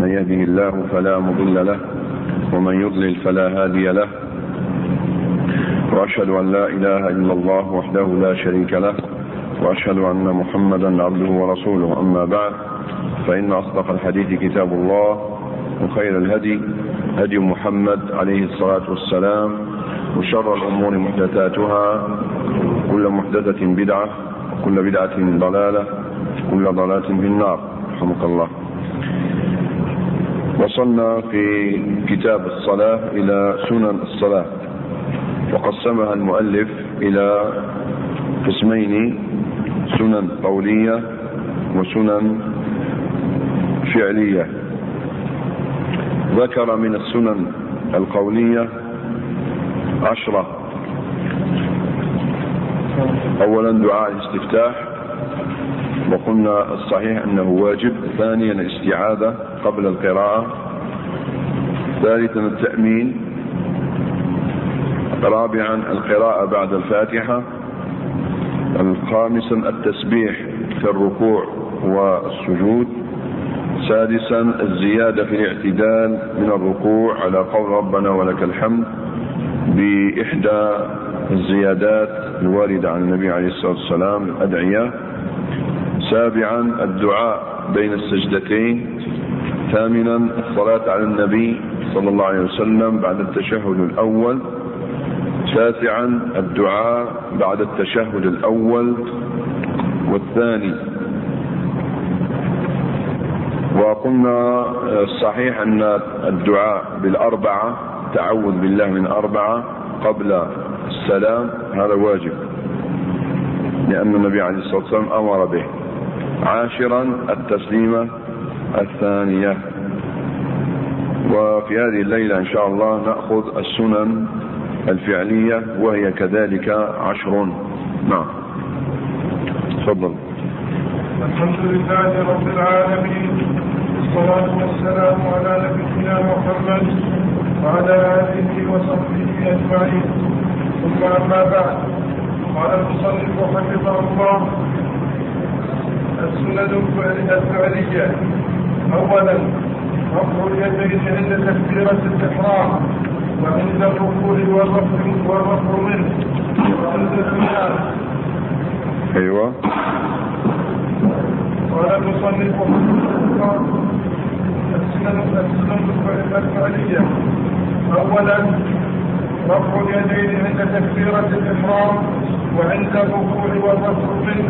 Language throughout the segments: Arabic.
من يهده الله فلا مضل له ومن يضلل فلا هادي له، وأشهد أن لا إله إلا الله وحده لا شريك له، وأشهد أن محمدا عبده ورسوله. أما بعد، فإن أصدق الحديث كتاب الله، وخير الهدي هدي محمد عليه الصلاة والسلام، وشر الأمور محدثاتها، كل محدثة بدعة، وكل بدعة ضلالة، كل ضلالة في النار، رحمك الله. وصلنا في كتاب الصلاة إلى سنن الصلاة، وقسمها المؤلف إلى قسمين: سنن قولية وسنن فعلية. ذكر من السنن القولية 10. أولا دعاء الاستفتاح، وقلنا الصحيح أنه واجب. ثانيا الاستعاذة قبل القراءة. ثالثا التأمين. رابعا القراءة بعد الفاتحة. خامسا التسبيح في الركوع والسجود. سادسا الزيادة في الاعتدال من الركوع على قول ربنا ولك الحمد بإحدى الزيادات الواردة عن النبي عليه الصلاة والسلام الأدعية. سابعا الدعاء بين السجدتين. ثامنا الصلاة على النبي صلى الله عليه وسلم بعد التشهد الأول. تاسعا الدعاء بعد التشهد الأول والثاني. وقلنا الصحيح أن الدعاء بالأربعة، تعوذ بالله من 4 قبل السلام، هذا واجب، لأن النبي عليه الصلاة والسلام أمر به. 10 التسليمة الثانية. وفي هذه الليلة إن شاء الله نأخذ السنن الفعلية، وهي كذلك 10. نعم، تفضل. الحمد لله رب العالمين، والصلاة والسلام على نبينا محمد وعلى آله وصحبه أجمعين، ثم أما بعد. قال المصنف حفظه الله: السنن الفعلية. أولا رفع اليدين عند تكبيرة الإحرام، وعند الركوع والرفع منه، وعند القيام. أيوة. قال المصنف السنن الفعلية. أولا رفع اليدين عند تكبيرة الإحرام، وعند الركوع والرفع منه.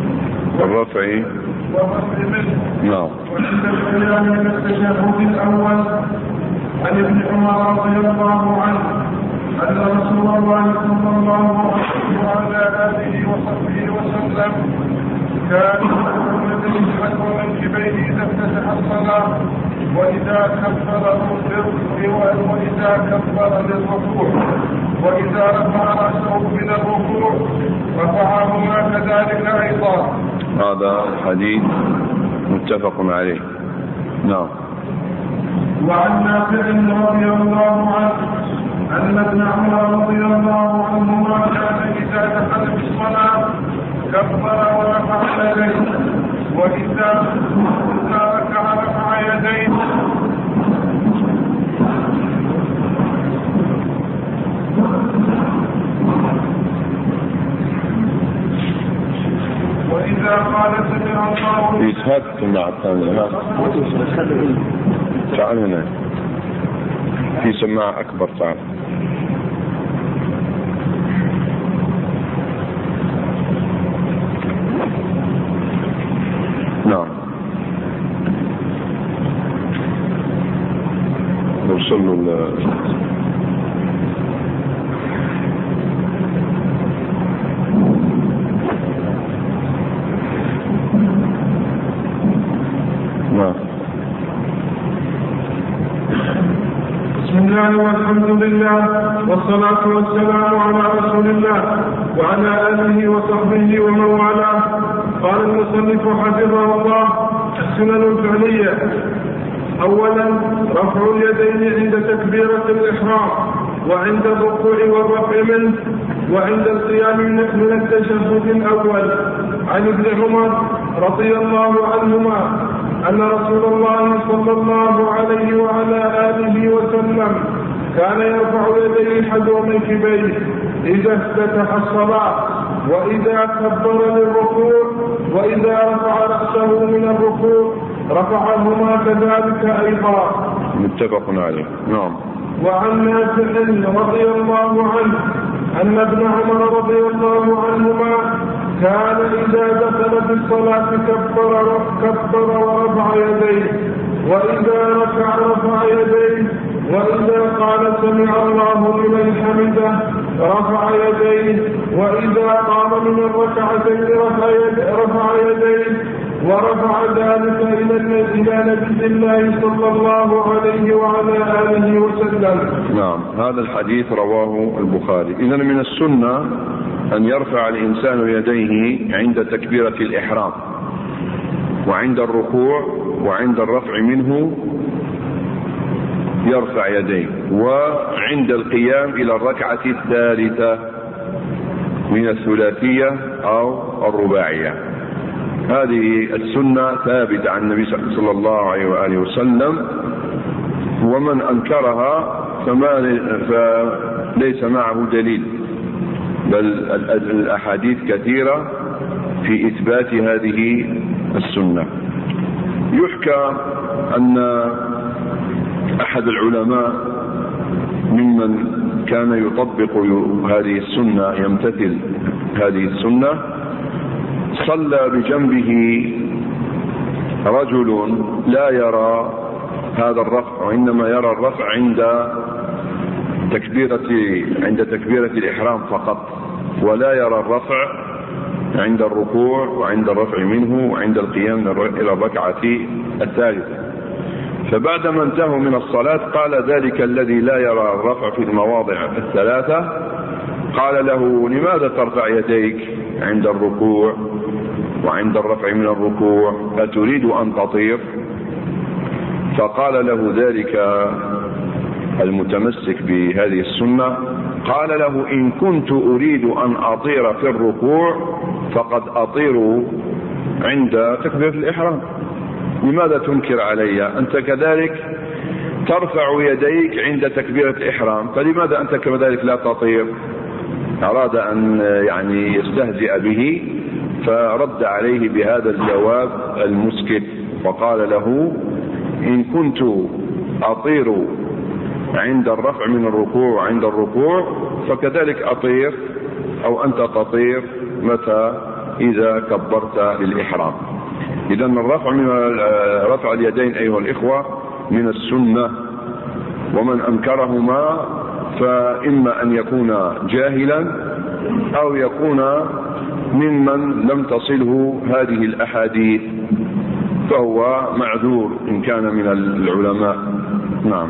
نعم. وعند القيام من التشهد الأول. عن ابن عمر رضي الله عنه أن رسول الله صلى الله عليه وعلى آله وصحبه وسلم كان يقول يديه حذو منكبيه إذا افتتح الصلاة، وإذا كبر للركوع، وإذا رفع رأسه من الركوع رفعهما كذلك أيضا. هذا الحديث متفق عليه. نعم. وعن نافع رضي الله عنه أن ابن عمر رضي الله عنهما كان إذا دخل في الصلاة كبر ورفع يديه، وإذا ركع رفع يديه. وإذا قال سمع الله يتهد مع الثانية. تعال هنا، في سماعة أكبر. تعال. نعم. نوصل له بسم الله والحمد لله، والصلاة والسلام على رسول الله وعلى آله وصحبه ومن والاه. قال المصنف حفظه الله: السنن الفعلية. أولا رفع اليدين عند تكبيرة الإحرام، وعند الركوع والرفع منه، وعند القيام من التشهد الأول. عن ابن عمر رضي الله عنهما أن رسول الله صلى الله عليه وعلى آله وسلم كان يرفع يديه حذو منكبيه إذا افتتح الصلاة وإذا كبر للركوع وإذا رفع رأسه من الركوع رفعهما كذلك أيضا. متفق عليه. نعم. وعن نافع رضي الله عنه أن ابن عمر رضي الله عنهما كان إذا دخل في الصلاة كبر ورفع يديه وإذا رفع يديه وإذا قال سمع الله لمن حمده رفع يديه وإذا قام من الركعتين رفع يديه ورفع ذلك إلى نبي الله صلى الله عليه وعلى آله وسلم. نعم. هذا الحديث رواه البخاري. إذن من السنة أن يرفع الإنسان يديه عند تكبيرة الإحرام وعند الركوع وعند الرفع منه يرفع يديه وعند القيام إلى الركعة الثالثة من الثلاثية أو الرباعية. هذه السنة ثابتة عن النبي صلى الله عليه وآله وسلم، ومن أنكرها فليس معه دليل، بل الأحاديث كثيرة في إثبات هذه السنة. يحكى أن أحد العلماء ممن كان يطبق هذه السنة يمتثل هذه السنة صلى بجنبه رجل لا يرى هذا الرفع، وإنما يرى الرفع عند تكبيرة الإحرام فقط، ولا يرى الرفع عند الركوع وعند الرفع منه وعند القيام إلى الركعة الثالثة. فبعدما انتهوا من الصلاة قال ذلك الذي لا يرى الرفع في المواضع الثلاثة، قال له: لماذا ترفع يديك عند الركوع وعند الرفع من الركوع؟ أتريد أن تطير؟ فقال له ذلك المتمسك بهذه السنة، قال له: إن كنت أريد أن أطير في الركوع فقد أطير عند تكبيرة الإحرام، لماذا تنكر علي؟ أنت كذلك ترفع يديك عند تكبيرة الإحرام، فلماذا أنت كذلك لا تطير؟ أراد أن يستهزئ به، فرد عليه بهذا الجواب المسكت، وقال له: إن كنت أطير عند الرفع من الركوع وعند الركوع فكذلك أطير، أو أنت تطير متى إذا كبرت للإحرام. إذن الرفع من رفع اليدين أيها الإخوة من السنة، ومن أنكرهما فإما أن يكون جاهلا أو يكون ممن لم تصله هذه الأحاديث، فهو معذور إن كان من العلماء. نعم.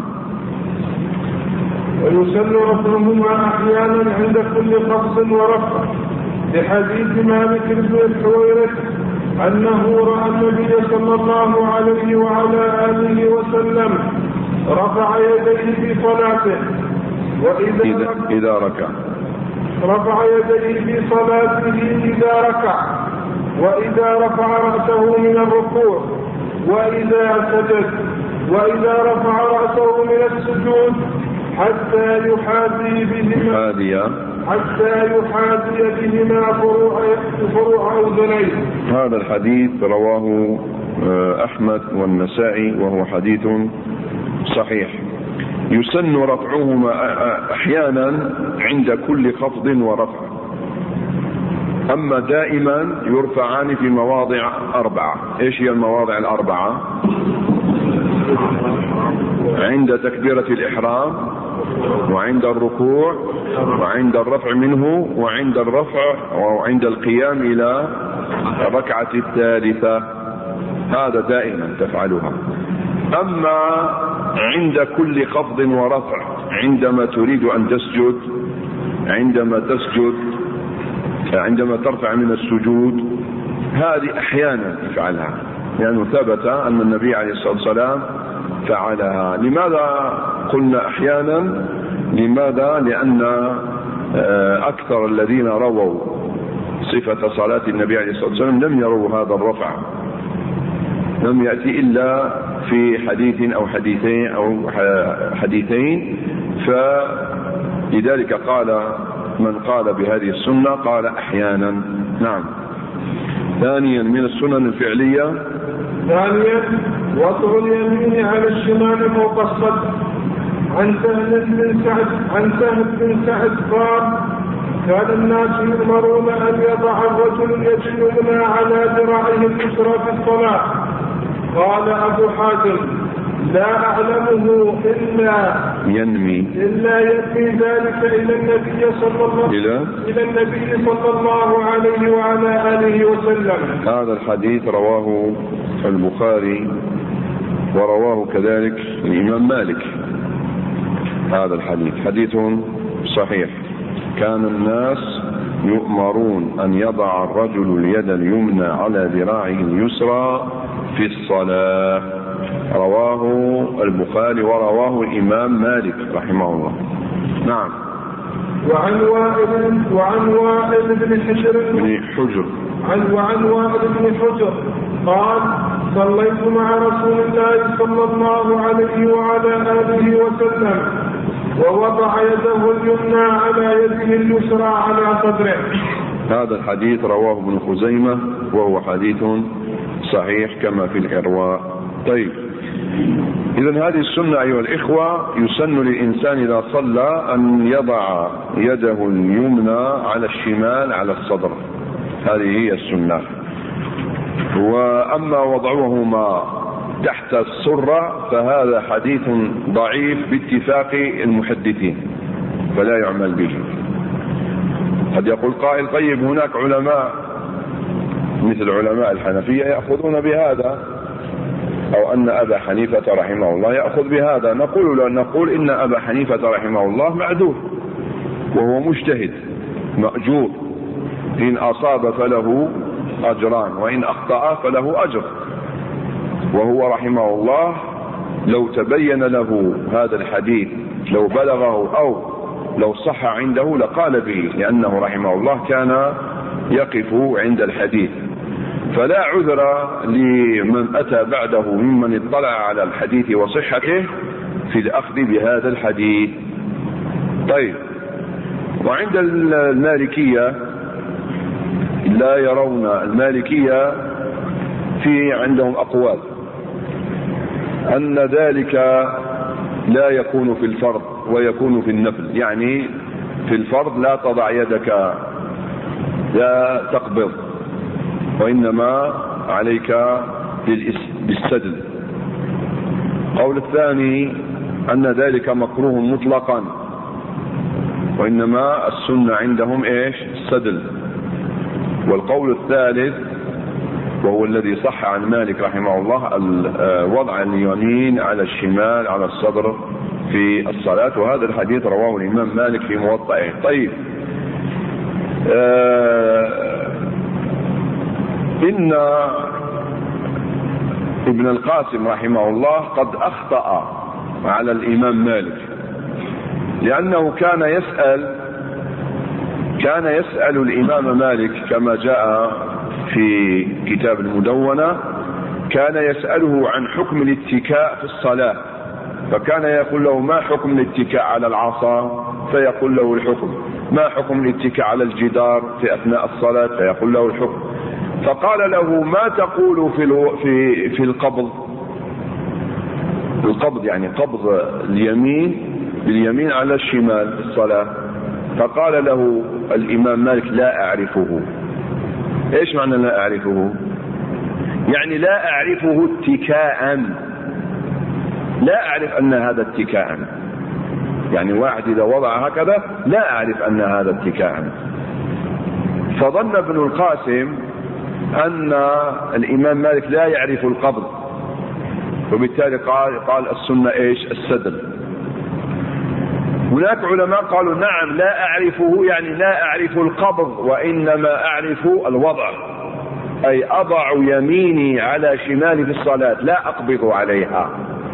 ويسن رفعهما أحيانا عند كل خفض ورفع، لحديث مالك بن الحويرث أنه رأى النبي صلى الله عليه وعلى آله وسلم رفع يديه في صلاته إذا ركع، رفع يديه في صلاته إذا ركع، وإذا رفع رأسه من الركوع، وإذا سجد، وإذا رفع رأسه من السجود حتى يحاذي بهما فروع أذنيه. هذا الحديث رواه أحمد والنسائي وهو حديث صحيح. يسن رفعهما أحيانا عند كل خفض ورفع، أما دائما يرفعان في مواضع 4. إيش هي المواضع 4؟ عند تكبيرة الإحرام، وعند الركوع، وعند الرفع منه، وعند الرفع وعند القيام إلى الركعة الثالثة. هذا دائما تفعلها. أما عند كل خفض ورفع، عندما تريد أن تسجد، عندما تسجد، عندما ترفع من السجود، هذه أحيانا تفعلها، لأنه ثبت أن النبي عليه الصلاة والسلام فعلها. لماذا قلنا أحيانا؟ لماذا؟ لأن أكثر الذين رووا صفة صلاة النبي عليه الصلاة والسلام لم يروا هذا الرفع، لم يأتي إلا في حديث أو حديثين، فلذلك قال من قال بهذه السنة قال أحيانا. نعم. ثانيا من السنن الفعلية، ثانيا وضع اليمين على الشمال فوق الصدر. عن سهل بن سعد قال كان الناس يؤمرون أن يضع الرجل اليد اليمنى على ذراعه اليسرى في الصلاة. قال أبو حاتم لا أعلمه إلا ينمي ذلك إلى النبي صلى الله عليه وعلى آله وسلم. هذا الحديث رواه البخاري ورواه كذلك الإمام مالك. هذا الحديث حديث صحيح. كان الناس يؤمرون أن يضع الرجل اليد اليمنى على ذراعه اليسرى في الصلاة. رواه البخاري ورواه الإمام مالك رحمه الله. نعم. وعن وائل بن حجر قال صليت مع رسول الله صلى الله عليه وعلى آله وسلم ووضع يده اليمنى على يده اليسرى على صدره. هذا الحديث رواه ابن خزيمة وهو حديث صحيح كما في الإرواء. طيب، إذن هذه السنة أيها الإخوة، يسن للإنسان إذا صلى أن يضع يده اليمنى على الشمال على الصدر. هذه هي السنة. وأما وضعهما تحت السرة فهذا حديث ضعيف باتفاق المحدثين فلا يعمل به. قد يقول قائل طيب هناك علماء مثل علماء الحنفية يأخذون بهذا، أو أن أبا حنيفة رحمه الله يأخذ بهذا. نقول إن أبا حنيفة رحمه الله معذور وهو مجتهد مأجور، إن أصاب فله أجران وإن أخطأ فله أجر. وهو رحمه الله لو تبين له هذا الحديث، لو بلغه أو لو صح عنده لقال به، لأنه رحمه الله كان يقف عند الحديث. فلا عذر لمن أتى بعده ممن اطلع على الحديث وصحته في الأخذ بهذا الحديث. طيب، وعند المالكية لا يرون، المالكية في عندهم أقوال أن ذلك لا يكون في الفرض ويكون في النفل. يعني في الفرض لا تضع يدك، لا تقبض، وإنما عليك بالسدل. قول الثاني أن ذلك مكروه مطلقا، وإنما السنة عندهم إيش؟ السدل. والقول الثالث وهو الذي صح عن مالك رحمه الله وضع اليمين على الشمال على الصدر في الصلاة، وهذا الحديث رواه الإمام مالك في موطئه. طيب، إن ابن القاسم رحمه الله قد أخطأ على الإمام مالك، لأنه كان يسأل الإمام مالك كما جاء في كتاب المدونة، كان يسأله عن حكم الاتكاء في الصلاة، فكان يقول له ما حكم الاتكاء على العصا؟ فيقول له الحكم. ما حكم الاتكاء على الجدار في أثناء الصلاة؟ فيقول له الحكم. فقال له ما تقول في القبض؟ القبض يعني قبض اليمين باليمين على الشمال في الصلاة. فقال له الإمام مالك لا أعرفه. إيش معنى لا أعرفه؟ يعني لا أعرفه اتكاء، لا أعرف أن هذا اتكاء. يعني واحد إذا وضع هكذا لا أعرف أن هذا اتكاء. فظن ابن القاسم أن الإمام مالك لا يعرف القبض، وبالتالي قال السنة إيش؟ السدل. هناك علماء قالوا نعم لا أعرفه، يعني لا أعرف القبض وإنما أعرف الوضع، أي أضع يميني على شمالي في الصلاة لا أقبض عليها.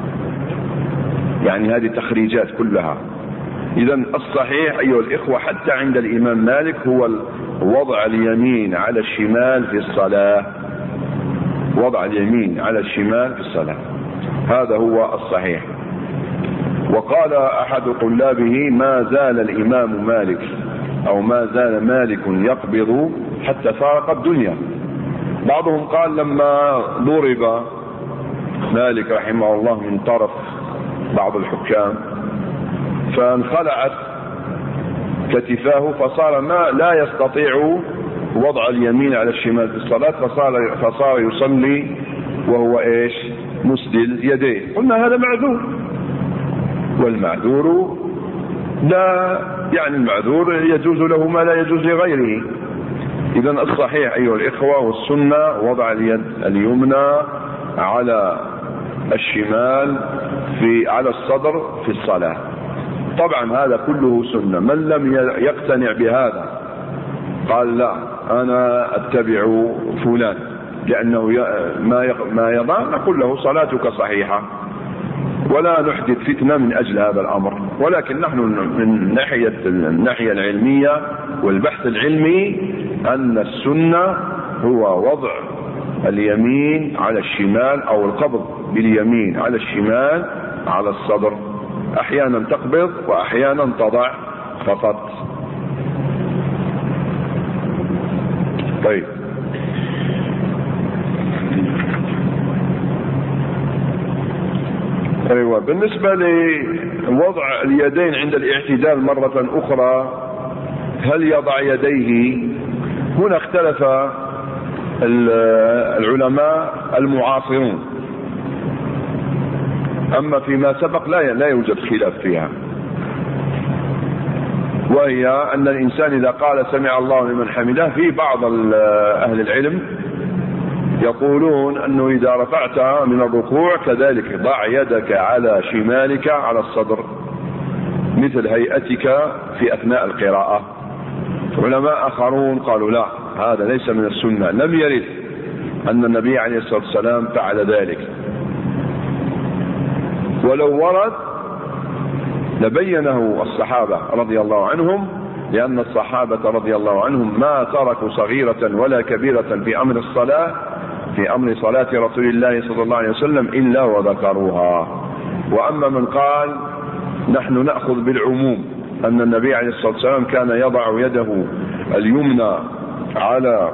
يعني هذه تخريجات كلها. إذن الصحيح أيها الإخوة حتى عند الإمام مالك هو وضع اليمين على الشمال في الصلاة، وضع اليمين على الشمال في الصلاة. هذا هو الصحيح. وقال أحد طلابه: ما زال الإمام مالك أو ما زال مالك يقبض حتى فارق الدنيا. بعضهم قال لما ضرب مالك رحمه الله من طرف بعض الحكام فانخلعت كتفاه فصار ما لا يستطيع وضع اليمين على الشمال في الصلاة، فصار يصلي وهو مسدل يديه. قلنا هذا معذور، والمعذور لا يعني المعذور يجوز له ما لا يجوز لغيره. إذن الصحيح أيها الإخوة والسنة وضع اليد اليمنى على الشمال على الصدر في الصلاة. طبعا هذا كله سنة. من لم يقتنع بهذا قال لا أنا أتبع فلان لأنه ما يضع، نقول له صلاتك صحيحة ولا نحدث فتنة من أجل هذا الأمر. ولكن نحن من الناحية العلمية والبحث العلمي أن السنة هو وضع اليمين على الشمال أو القبض باليمين على الشمال على الصدر. أحيانا تقبض وأحيانا تضع فقط. طيب، أيوة. بالنسبة لوضع اليدين عند الاعتدال مرة أخرى، هل يضع يديه؟ هنا اختلف العلماء المعاصرون، أما فيما سبق لا يوجد خلاف فيها، وهي أن الإنسان إذا قال سمع الله لمن حمده، في بعض أهل العلم يقولون أنه إذا رفعت من الركوع كذلك ضع يدك على شمالك على الصدر مثل هيئتك في أثناء القراءة. علماء آخرون قالوا لا، هذا ليس من السنة، لم يرد أن النبي عليه الصلاة والسلام فعل ذلك، ولو ورد لبينه الصحابة رضي الله عنهم، لأن الصحابة رضي الله عنهم ما تركوا صغيرة ولا كبيرة في أمر الصلاة، في أمر صلاة رسول الله صلى الله عليه وسلم إلا وذكروها. وأما من قال نحن نأخذ بالعموم أن النبي عليه الصلاة والسلام كان يضع يده اليمنى على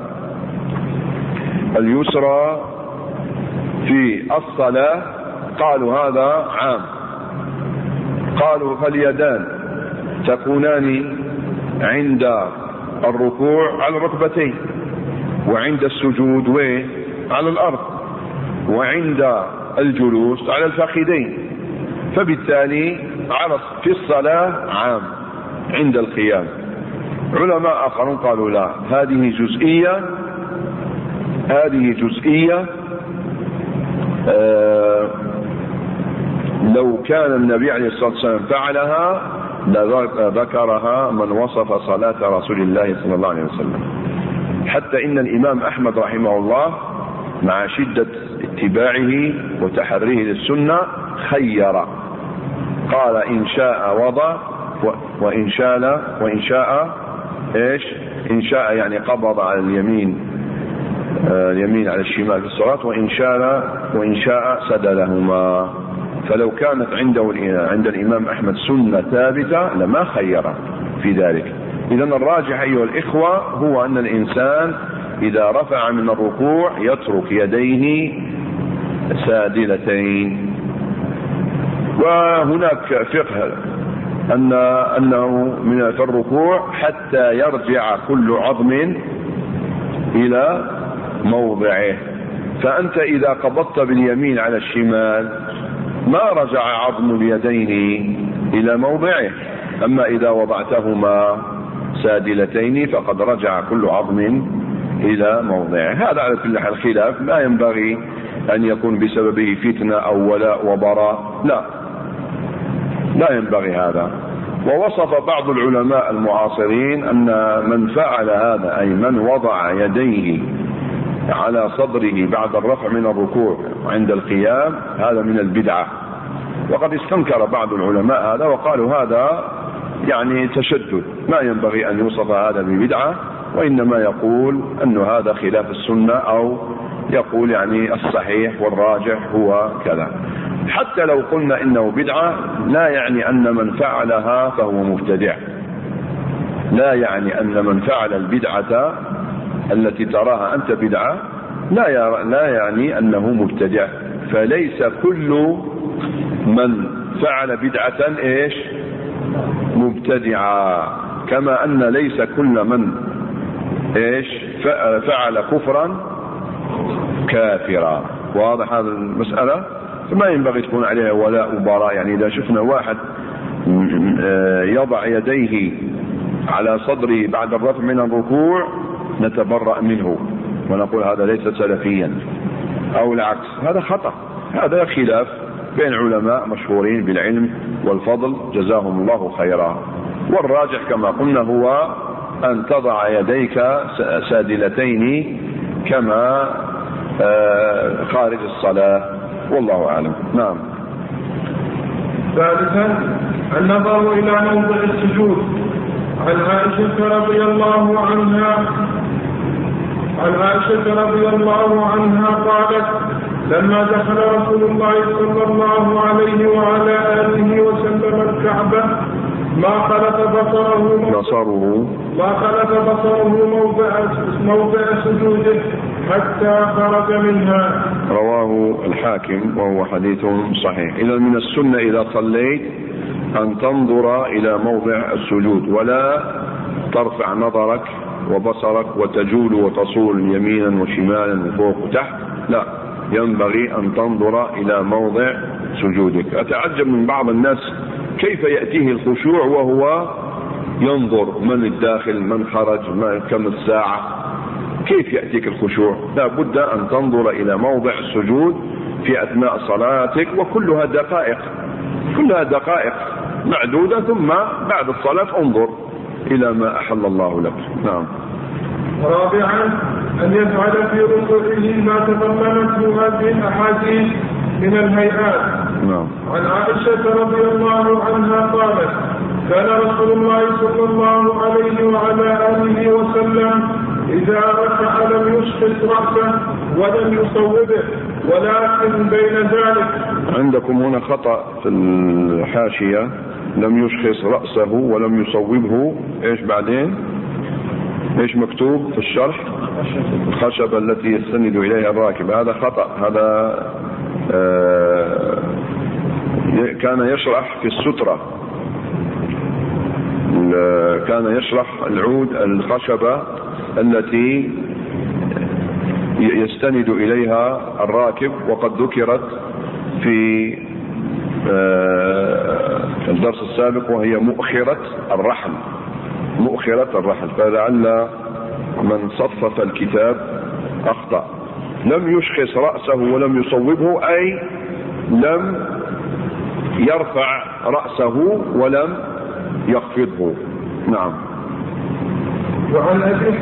اليسرى في الصلاة، قالوا هذا عام. قالوا فاليدان تكونان عند الركوع على الركبتين، وعند السجود على الأرض، وعند الجلوس على الفخذين، فبالتالي في الصلاة عام عند القيام. علماء آخرون قالوا لا، هذه جزئية لو كان النبي عليه الصلاة والسلام فعلها لذكرها من وصف صلاة رسول الله صلى الله عليه وسلم. حتى إن الإمام أحمد رحمه الله مع شدة اتباعه وتحريه للسنة خير، قال إن شاء وضع وإن شاء إن شاء يعني قبض على اليمين على الشمال في الصلاة، وإن شاء سدلهما. فلو كانت عند الإمام أحمد سنة ثابتة لما خير في ذلك. إذن الراجح أيها الإخوة هو أن الإنسان إذا رفع من الركوع يترك يديه سادلتين. وهناك فقه أنه من الركوع حتى يرجع كل عظم إلى موضعه. فأنت إذا قبضت باليمين على الشمال ما رجع عظم اليدين إلى موضعه، أما إذا وضعتهما سادلتين فقد رجع كل عظم إلى موضعه. هذا على كل حال خلاف، ما ينبغي أن يكون بسببه فتنة أو ولاء وبراء، لا ينبغي هذا. ووصف بعض العلماء المعاصرين أن من فعل هذا، أي من وضع يديه على صدره بعد الرفع من الركوع عند القيام، هذا من البدعة. وقد استنكر بعض العلماء هذا وقالوا هذا يعني تشدد، ما ينبغي أن يوصف هذا ببدعة، وإنما يقول أن هذا خلاف السنة أو يقول يعني الصحيح والراجح هو كذا. حتى لو قلنا إنه بدعة لا يعني أن من فعلها فهو مبتدع، لا يعني أن من فعل البدعة التي تراها أنت بدعة لا يعني أنه مبتدع. فليس كل من فعل بدعة مبتدعا، كما أن ليس كل من فعل كفرا كافرا. واضح هذا المسألة؟ فما ينبغي تكون عليها ولاء وبراء. يعني إذا شفنا واحد يضع يديه على صدره بعد الرفع من الركوع نتبرأ منه ونقول هذا ليس سلفيا، أو العكس، هذا خطأ. هذا خلاف بين علماء مشهورين بالعلم والفضل جزاهم الله خيرا. والراجح كما قلنا هو أن تضع يديك سادلتين كما خارج الصلاة، والله أعلم. نعم. ثالثا النظر إلى موضع السجود. عن عائشة رضي الله عنها قالت: لما دخل رسول الله صلى الله عليه وعلى آله وسلم الكعبة ما خلف بصره موضع سجوده حتى خرج منها. رواه الحاكم وهو حديث صحيح. إذا من السنة إذا صليت أن تنظر إلى موضع السجود، ولا ترفع نظرك وبصرك وتجول وتصول يمينا وشمالا وفوق وتحت، لا، ينبغي أن تنظر إلى موضع سجودك. أتعجب من بعض الناس كيف يأتيه الخشوع وهو ينظر من الداخل من خرج كم الساعة، كيف يأتيك الخشوع؟ لا بد أن تنظر إلى موضع السجود في أثناء صلاتك، وكلها دقائق معدودة، ثم بعد الصلاة انظر إلى ما أحل الله لك. نعم. رابعا أن يفعل في ركوعه ما تضمنته هذه الأحاديث من الهيئات. نعم. عن عائشة رضي الله عنها قالت: كان رسول الله صلى الله عليه وعلى آله وسلم إذا ركع لم يشخص رأسه ولم يصوبه، ولكن بين ذلك. عندكم هنا خطأ في الحاشية، لم يشخص رأسه ولم يصوبه. ايش بعدين؟ ايش مكتوب في الشرح؟ الخشبة التي يستند إليها الراكب. هذا خطأ. هذا كان يشرح في السترة، كان يشرح العود الخشبة التي يستند إليها الراكب، وقد ذكرت في الدرس السابق، وهي مؤخرة الرحل. فلعل من صفف الكتاب أخطأ. لم يشخص رأسه ولم يصوبه، أي لم يرفع رأسه ولم يخفضه. نعم. وعن أبي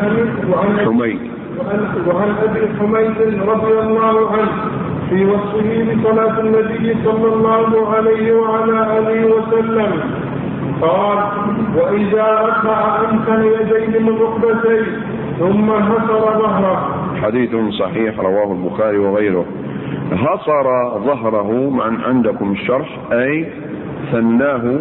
حميد رضي الله عنه في وصفه بصلاة النبي صلى الله عليه وعلى آله وسلم قال: وإذا رفع أمكن يديه من ركبتيه ثم هصر ظهره. حديث صحيح رواه البخاري وغيره. هصر ظهره عندكم الشرح، أي ثناه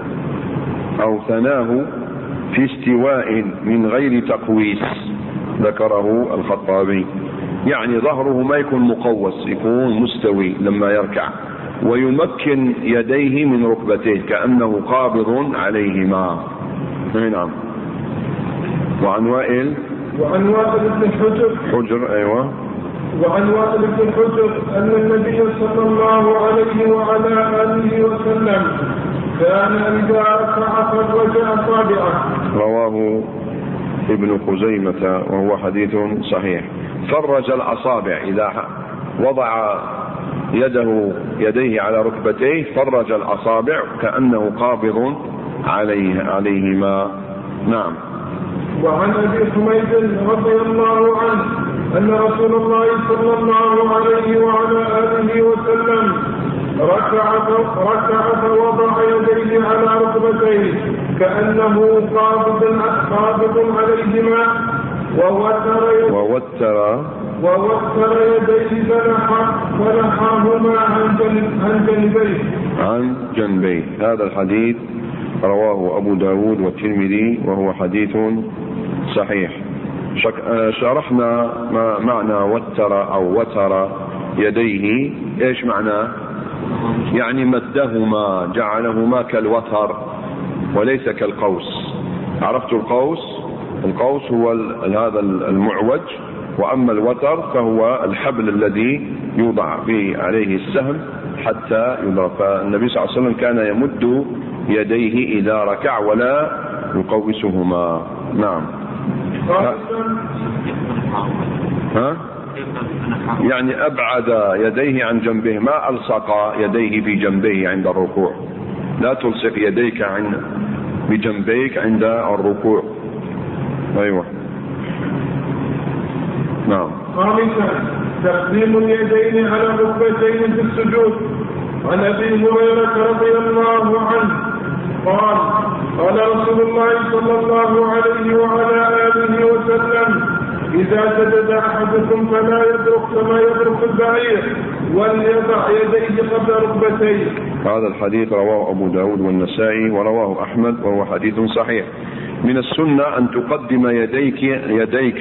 في استواء من غير تقويس، ذكره الخطابي. يعني ظهره ما يكون مقوس، يكون مستوي لما يركع، ويمكن يديه من ركبتيه كأنه قابض عليهما. نعم. وعن وائل بن حجر. أيوة. وعن وائل بن حجر أن النبي صلى الله عليه وعلى آله وسلم كان إذا ركع فرج أصابعه. رواه ابن خزيمة وهو حديث صحيح. فرج الأصابع، إذا وضع يديه على ركبتيه فرج الأصابع كأنه قابض عليهما. نعم. وعن أبي حميد رضي الله عنه أن رسول الله صلى الله عليه وعلى آله وسلم ركع فوضع يديه على ركبتيه كأنه قابض عليهما، ووتر يديه فنحاهما عن جنبيه. هذا الحديث رواه أبو داود والترمذي وهو حديث صحيح. شرحنا ما معنى وتر أو وتر يديه. إيش معناه؟ يعني مدهما، جعلهما كالوتر وليس كالقوس. عرفت القوس؟ القوس هو هذا المعوج، وأما الوتر فهو الحبل الذي يوضع به عليه السهم حتى يضرب. فالنبي صلى الله عليه وسلم كان يمد يديه إذا ركع ولا يقوسهما. نعم. يعني أبعد يديه عن جنبه، ما ألصق يديه في جنبه عند الركوع. لا تلصق يديك بجنبيك عند الركوع. أيوة. نعم. خامسا تقديم اليدين على الركبتين في السجود. عن أبي هريرة رضي الله عنه قال قال رسول الله صلى الله عليه وعلى آله وسلم: إذا سجد أحدكم فلا يبرك كما يبرك البعير، وليضع يديه قبل ركبتيه. هذا الحديث رواه أبو داود والنسائي ورواه أحمد وهو حديث صحيح. من السنة أن تقدم يديك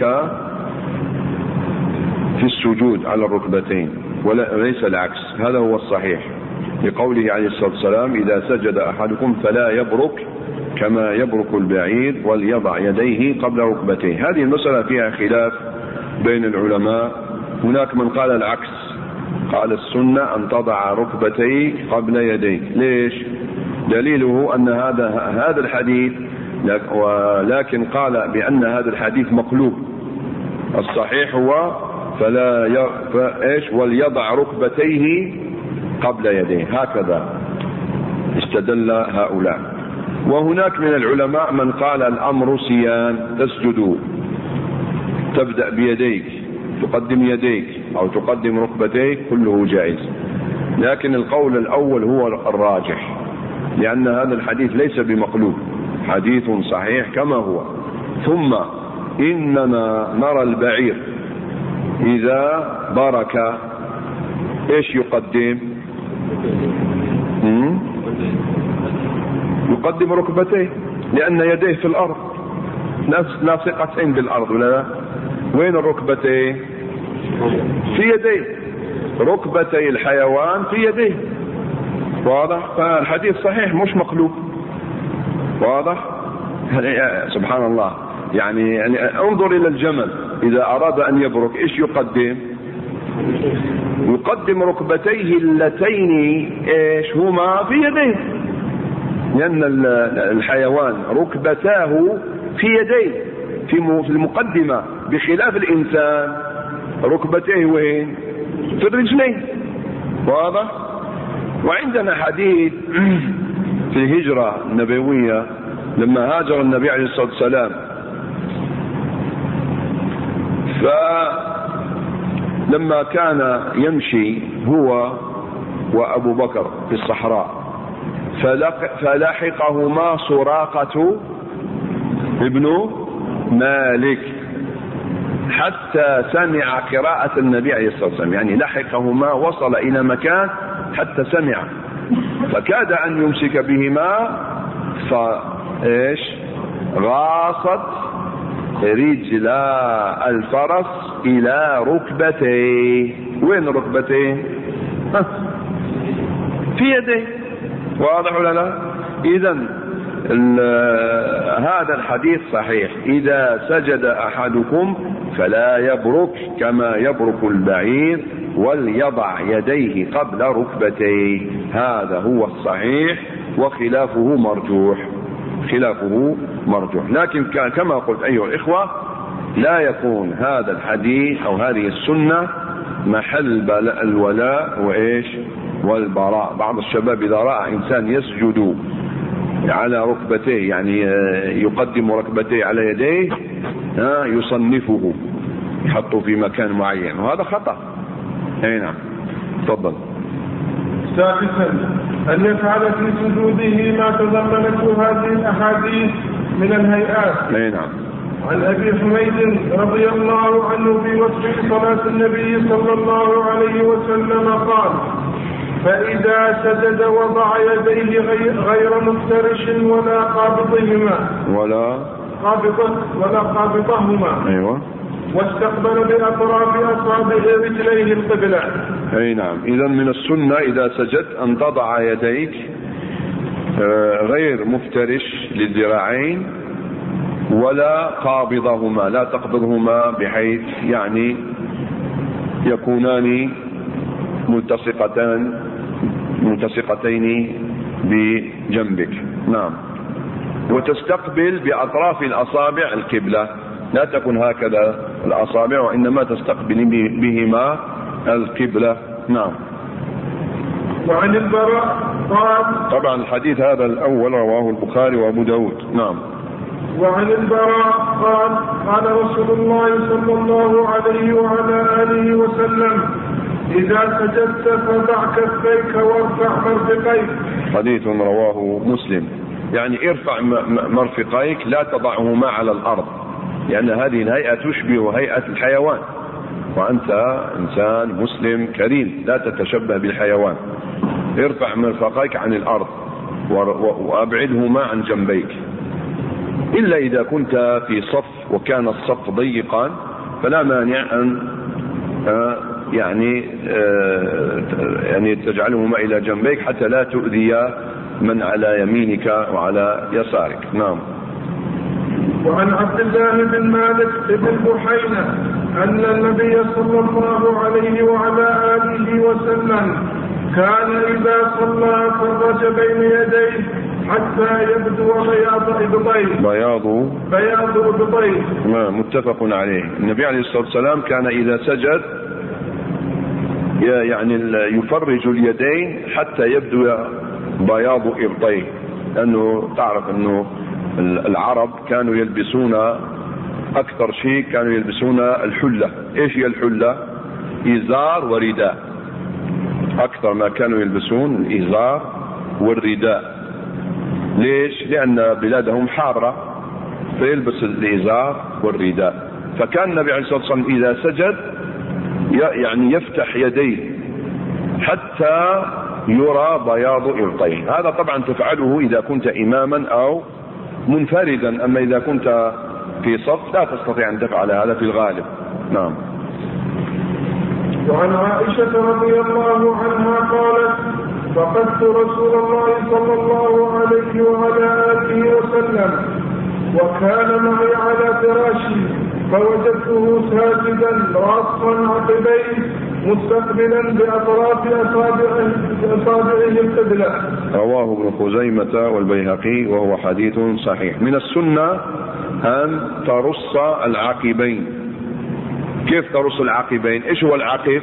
في السجود على الركبتين وليس العكس. هذا هو الصحيح، لقوله عليه الصلاة والسلام: إذا سجد أحدكم فلا يبرك كما يبرك البعير وليضع يديه قبل ركبتيه. هذه المسألة فيها خلاف بين العلماء. هناك من قال العكس، قال السنة أن تضع ركبتيك قبل يديك. ليش؟ دليله أن هذا الحديث، ولكن قال بأن هذا الحديث مقلوب. الصحيح هو وليضع ركبتيه قبل يديه. هكذا استدل هؤلاء. وهناك من العلماء من قال الأمر سيان، تسجد تبدأ بيديك، تقدم يديك أو تقدم ركبتيك، كله جائز. لكن القول الأول هو الراجح، لأن هذا الحديث ليس بمقلوب، حديث صحيح كما هو. ثم إنما نرى البعير إذا برك إيش يقدم؟ يقدم ركبتيه، لأن يديه في الأرض لاصقتين بالأرض، ولا لا؟ وين الركبتين؟ في يديه. ركبتي الحيوان في يديه. واضح؟ فالحديث صحيح مش مقلوب. واضح؟ سبحان الله. يعني انظر إلى الجمل إذا أراد أن يبرك إيش يقدم؟ يقدم ركبتيه اللتين إيش هما في يديه، لأن الحيوان ركبتاه في يديه في المقدمة، بخلاف الإنسان ركبتيه وين؟ في الرجلين. واضح؟ وعندنا حديث في الهجرة النبوية لما هاجر النبي عليه الصلاة والسلام، فلما كان يمشي هو وأبو بكر في الصحراء فلحقهما سراقة ابن مالك حتى سمع قراءة النبي عليه الصلاة والسلام. يعني لحقهما، وصل إلى مكان حتى سمع، فكاد أن يمسك بهما، فإيش غاصت رجلا الفرس إلى ركبتيه. وين ركبتيه؟ في يديه. واضح ولا لا؟ إذن هذا الحديث صحيح: إذا سجد أحدكم فلا يبرك كما يبرك البعير وليضع يديه قبل ركبتيه. هذا هو الصحيح، وخلافه مرجوح. لكن كما قلت أيها الإخوة، لا يكون هذا الحديث أو هذه السنة محل الولاء وإيش والبراء. بعض الشباب إذا رأى إنسان يسجد على ركبتيه، يعني يقدم ركبتيه على يديه، يصنفه، يحطه في مكان معين، وهذا خطأ. أي نعم. تفضل. سادسا أن يفعل في سجوده ما تضمنته هذه الأحاديث من الهيئات. أي نعم. عن أبي حميد رضي الله عنه في وصف صلاة النبي صلى الله عليه وسلم قال: فإذا سجد وضع يديه غير مفترش ولا قابضهما أيوة. واستقبل بأطراف أصابعه رجليه القبلة. أي نعم. إذا من السنة إذا سجدت أن تضع يديك غير مفترش للذراعين ولا قابضهما، لا تقبضهما بحيث يعني يكونان ملتصقتين بجنبك. نعم. وتستقبل بأطراف الأصابع القبلة، لا تكن هكذا الأصابع وإنما تستقبل بهما القبلة. نعم. وعن البراء قال، طبعا الحديث هذا الأول رواه البخاري وأبو داود. نعم. وعن البراء قال: قال رسول الله صلى الله عليه وعلى آله وسلم: إذا سجدت فضع كفيك وارفع مرفقيك. حديث رواه مسلم. يعني ارفع مرفقيك، لا تضعهما على الأرض، لأن هذه الهيئة تشبه هيئة الحيوان، وأنت إنسان مسلم كريم لا تتشبه بالحيوان. ارفع مرفقيك عن الأرض وأبعدهما عن جنبيك، إلا إذا كنت في صف وكان الصف ضيقا فلا مانع أن يعني تجعلهما إلى جنبيك حتى لا تؤذي من على يمينك وعلى يسارك. نعم. وعن عبد الله بن مالك بن بحينة أن النبي صلى الله عليه وعلى آله وسلم كان إذا صلى فرج بين يديه حتى يبدو بياض إبطيه. متفق عليه. النبي عليه الصلاة والسلام كان إذا سجد يعني يفرج اليدين حتى يبدو بياض إبطيه، لأنه تعرف أنه العرب كانوا يلبسون أكثر شيء كانوا يلبسون الحلة. إيش هي الحلة؟ إزار ورداء. أكثر ما كانوا يلبسون الإزار والرداء. ليش؟ لأن بلادهم حارة فيلبس الإزار والرداء. فكان النبي عليه الصلاة والسلام إذا سجد يعني يفتح يديه حتى يرى بياض إبطيه. هذا طبعا تفعله إذا كنت إماما أو منفردا، أما إذا كنت في صف لا تستطيع أن تفعل هذا في الغالب. نعم. وعن عائشة رضي الله عنها قالت: فقدت رسول الله صلى الله عليه وعلى آله وسلم وكان معي على فراشي فوجدته ساجدا راصا عقبيه مستقبلا بأطراف أصابعه القبلة. رواه ابن خزيمة والبيهقي وهو حديث صحيح. من السنة أن ترص العقبين. كيف ترص العقبين؟ إيش هو العقب؟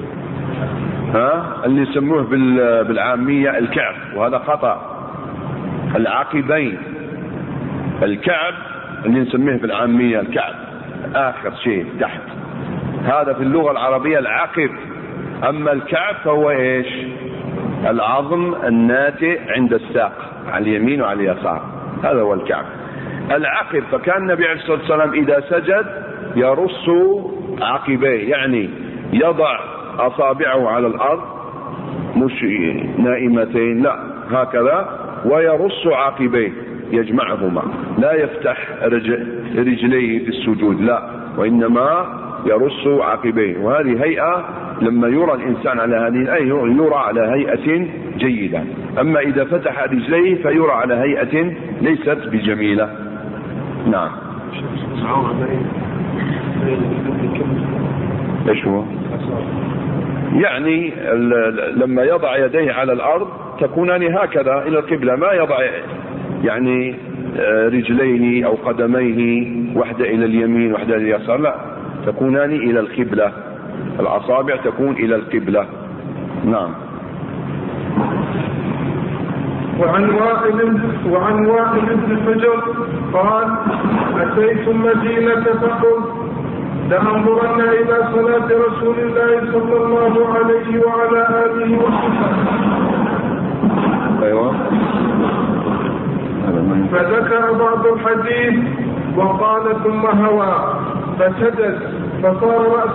اللي يسموه بالعامية الكعب، وهذا خطأ. العقبين الكعب اللي نسميه بالعامية الكعب آخر شيء تحت، هذا في اللغة العربية العقب. أما الكعب فهو إيش؟ العظم الناتئ عند الساق على اليمين وعلى اليسار، هذا هو الكعب. العقب، فكان النبي عليه الصلاة والسلام إذا سجد يرص عقبيه، يعني يضع أصابعه على الأرض مش نائمتين، لا هكذا، ويرص عقبيه يجمعهما، لا يفتح رجليه في السجود، لا، وإنما يرص عقبيه. وهذه هيئة لما يرى الإنسان على هذه الهيئة يرى على هيئة جيدة. أما إذا فتح رجليه فيرى على هيئة ليست بجميلة. نعم. ايش هو؟ يعني لما يضع يديه على الأرض تكونان هكذا إلى القبلة، ما يضع يعني رجليه أو قدميه واحدة إلى اليمين واحدة إلى اليسار، لا، تكونان إلى القبلة، الأصابع تكون إلى القبلة. نعم. وعن وائل بن حجر قال: أتيت المدينة فقلت لأنظرن إلى صلاة رسول الله صلى الله عليه وعلى آله وسلم. أيوة. فذكر بعض الحديث وقال ثم هوى فسجد فصار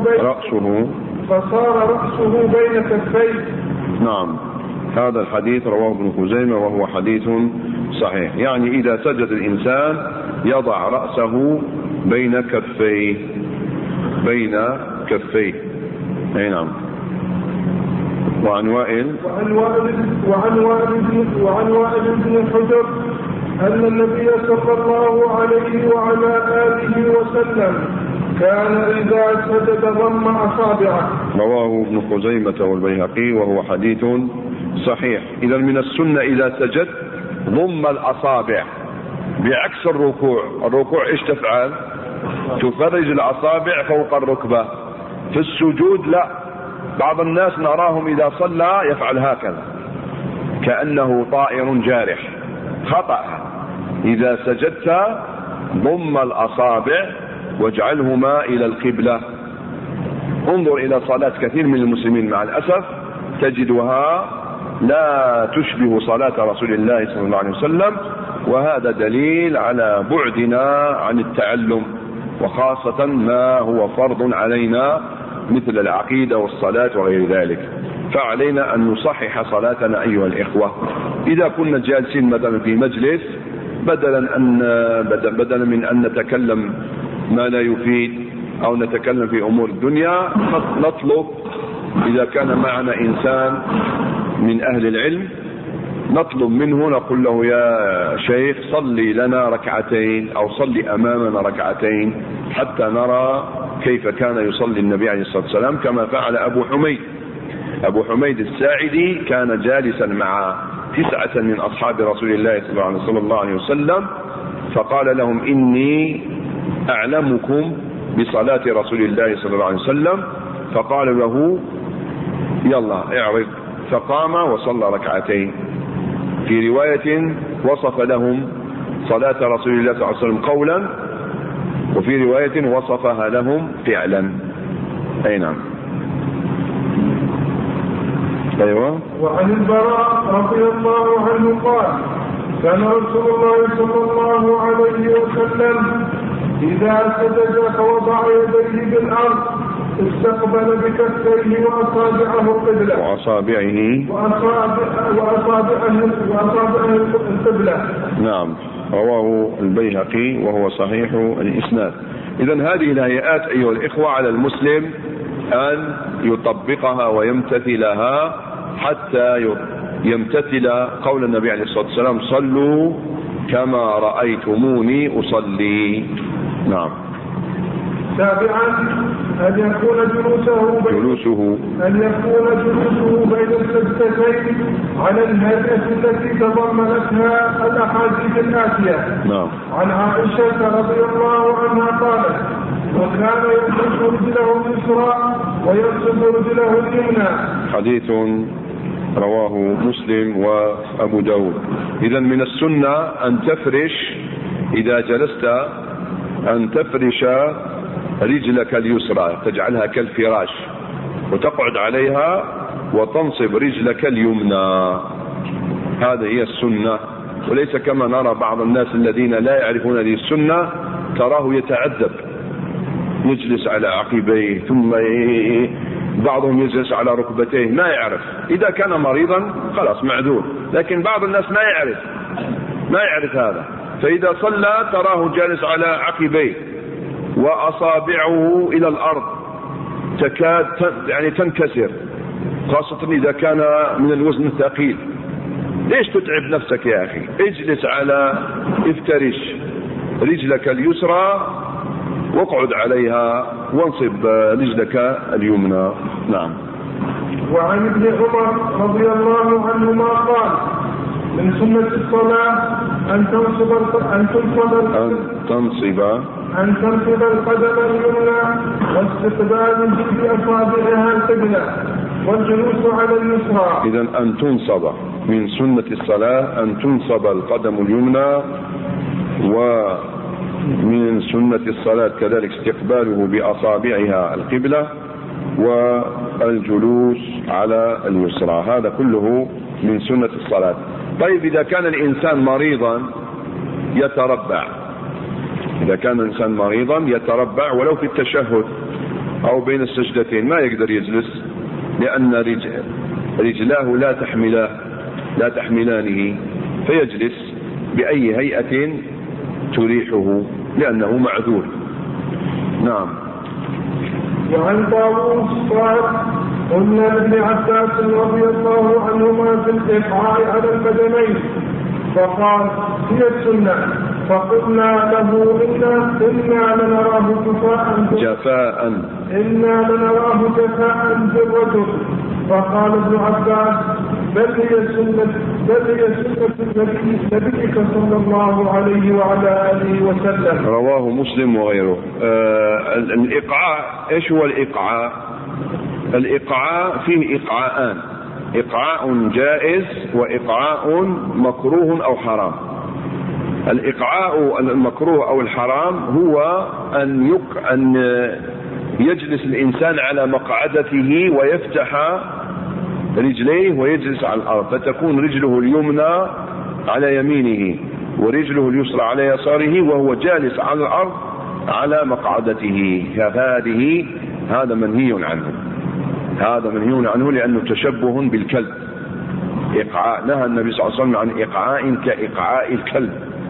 رأسه بين كفيه. نعم، هذا الحديث رواه ابن خزيمة وهو حديث صحيح. يعني إذا سجد الإنسان يضع رأسه بين كفيه أي نعم. وعن وائل بن حجر أن النبي صلى الله عليه وعلى آله وسلم كان إذا سجد ضم أصابعه. رواه ابن خزيمة والبيهقي وهو حديث صحيح. إذا من السنة إذا سجد ضم الأصابع بعكس الركوع إيش تفعل؟ تفرج الأصابع فوق الركبة. في السجود لا، بعض الناس نراهم إذا صلى يفعل هكذا كأنه طائر جارح، خطأ. إذا سجدت ضم الأصابع واجعلهما إلى القبلة. انظر إلى صلاة كثير من المسلمين مع الأسف تجدها لا تشبه صلاة رسول الله صلى الله عليه وسلم، وهذا دليل على بعدنا عن التعلم، وخاصة ما هو فرض علينا مثل العقيدة والصلاة وغير ذلك. فعلينا أن نصحح صلاتنا أيها الإخوة. إذا كنا جالسين مثلا في مجلس بدلا من أن نتكلم ما لا يفيد أو نتكلم في أمور الدنيا، نطلب إذا كان معنا إنسان من أهل العلم نطلب منه، نقول له يا شيخ صلي لنا ركعتين أو صلي أمامنا ركعتين حتى نرى كيف كان يصلي النبي عليه الصلاة والسلام، كما فعل أبو حميد الساعدي. كان جالسا مع 9 من أصحاب رسول الله صلى الله عليه وسلم، فقال لهم إني أعلمكم بصلاة رسول الله صلى الله عليه وسلم، فقال له يلا اعرض، فقام وصلى ركعتين. في رواية وصف لهم صلاة رسول الله صلى الله عليه وسلم قولا، وفي رواية وصفها لهم فعلا. أي نعم. أيوة. وعن البراء رضي الله عنه قال كان رسول الله صلى الله عليه وسلم إذا سجد فوضع يديه بالأرض استقبل بكفيه وأصابعه القبلة وأصابعه القبلة. نعم، رواه البيهقي وهو صحيح الإسناد. إذن هذه الهيئات أيها الإخوة على المسلم أن يطبقها ويمتثلها حتى يمتثل قول النبي عليه الصلاة والسلام صلوا كما رأيتموني أصلي. نعم. سابعا أن يكون جلوسه بين السجدتين على الهيئة التي تضمنتها الأحاديث الآتية. نعم. عن عائشة رضي الله عنها قالت وكان يمسك رجله اليسرى ويمسك رجله اليمنى. حديث رواه مسلم وأبو داود. إذن من السنة أن تفرش إذا جلست أن تفرش رجلك اليسرى، تجعلها كالفراش وتقعد عليها وتنصب رجلك اليمنى. هذه هي السنة، وليس كما نرى بعض الناس الذين لا يعرفون هذه السنة تراه يتعذب، يجلس على عقبيه ثم بعضهم يجلس على ركبتيه، ما يعرف. إذا كان مريضا خلاص معذور، لكن بعض الناس ما يعرف هذا، فإذا صلى تراه جالس على عقبيه وأصابعه إلى الأرض تكاد يعني تنكسر، خاصة إذا كان من الوزن الثقيل. ليش تتعب نفسك يا أخي؟ اجلس افترش رجلك اليسرى واقعد عليها وانصب رجلك اليمنى. نعم. وعن ابن عمر رضي الله عنهما قال من سنة الصلاة أن تنصب القدم اليمنى واستقبال بأصابعها القبلة والجلوس على اليسرى. إذن أن تنصب من سنة الصلاة أن تنصب القدم اليمنى، ومن سنة الصلاة كذلك استقباله بأصابعها القبلة والجلوس على اليسرى. هذا كله من سنة الصلاة. طيب إذا كان الإنسان مريضا يتربع إذا كان الإنسان مريضا يتربع ولو في التشهد أو بين السجدتين، ما يقدر يجلس لأن رجلاه لا تحملانه، فيجلس بأي هيئة تريحه لأنه معذور. نعم. وعن طاووس قال: قلنا لابن عباس رضي الله عنهما في الإقعاء على البدنين، فقال: هي السنة. فقلنا له: إنا لنراه جفاء في الرجل. فقال ابن عباس: بل هي سنة نبيك صلى الله عليه وعلى آله وسلم. رواه مسلم وغيره. الإقعاء، إيش هو الإقعاء؟ الإقعاء فيه إقعاءان: إقعاء جائز وإقعاء مكروه أو حرام. الإقعاء المكروه أو الحرام هو أن يجلس الإنسان على مقعدته ويفتح رجليه ويجلس على الأرض، فتكون رجله اليمنى على يمينه ورجله اليسرى على يساره وهو جالس على الأرض على مقعدته. هذا منهي عنه لأنه تشبه بالكلب. إقعاء نهى النبي صلى الله عليه وسلم عن إقعاء كإقعاء الكلب.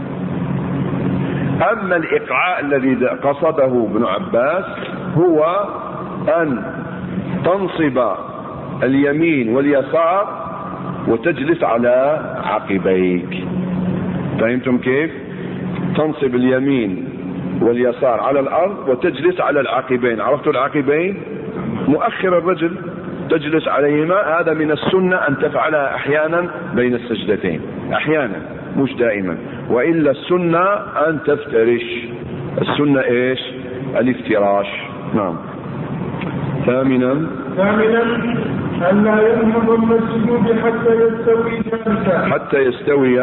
أما الإقعاء الذي قصده ابن عباس هو أن تنصب اليمين واليسار وتجلس على عقبيك. فهمتم كيف؟ تنصب اليمين واليسار على الأرض وتجلس على العقبين. عرفتوا العقبين؟ مؤخر الرجل تجلس عليهما. هذا من السنة أن تفعلها أحيانا بين السجدتين، أحيانا مش دائما، وإلا السنة أن تفترش. السنة إيش؟ الافتراش. نعم. ثامنا أن لا ينهض من السجود حتى يستوي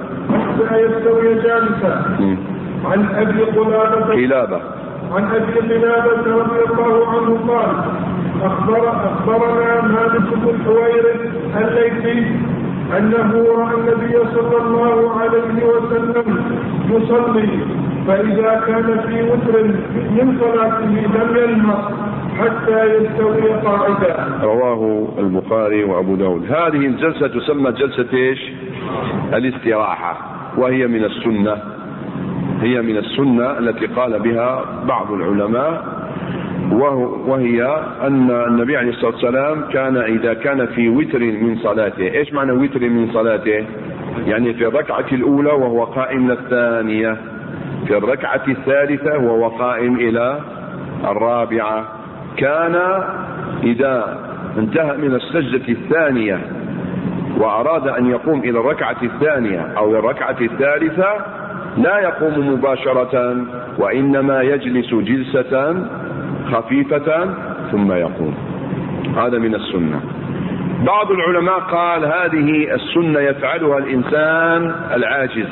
جالسا. عن أبي قلابة رضي الله عنه قال: أخبرنا مالك بن الحويرث الليثي أنه رأى النبي صلى الله عليه وسلم يصلي، فإذا كان في وتر من صلاته لم ينهض حتى يستوي قاعدا. رواه البخاري وأبو داود. هذه الجلسة تسمى جلسة إيش؟ الاستراحة، وهي من السنة. هي من السنة التي قال بها بعض العلماء، وهي أن النبي عليه الصلاة والسلام كان إذا كان في وتر من صلاته. إيش معنى وتر من صلاته؟ يعني في الركعة الأولى وهو قائم للثانية، في الركعة الثالثة وهو قائم إلى الرابعة. كان إذا انتهى من السجدة الثانية وأراد أن يقوم إلى الركعة الثانية أو الركعة الثالثة لا يقوم مباشرة، وإنما يجلس جلسة خفيفة ثم يقوم. هذا من السنة. بعض العلماء قال هذه السنة يفعلها الإنسان العاجز،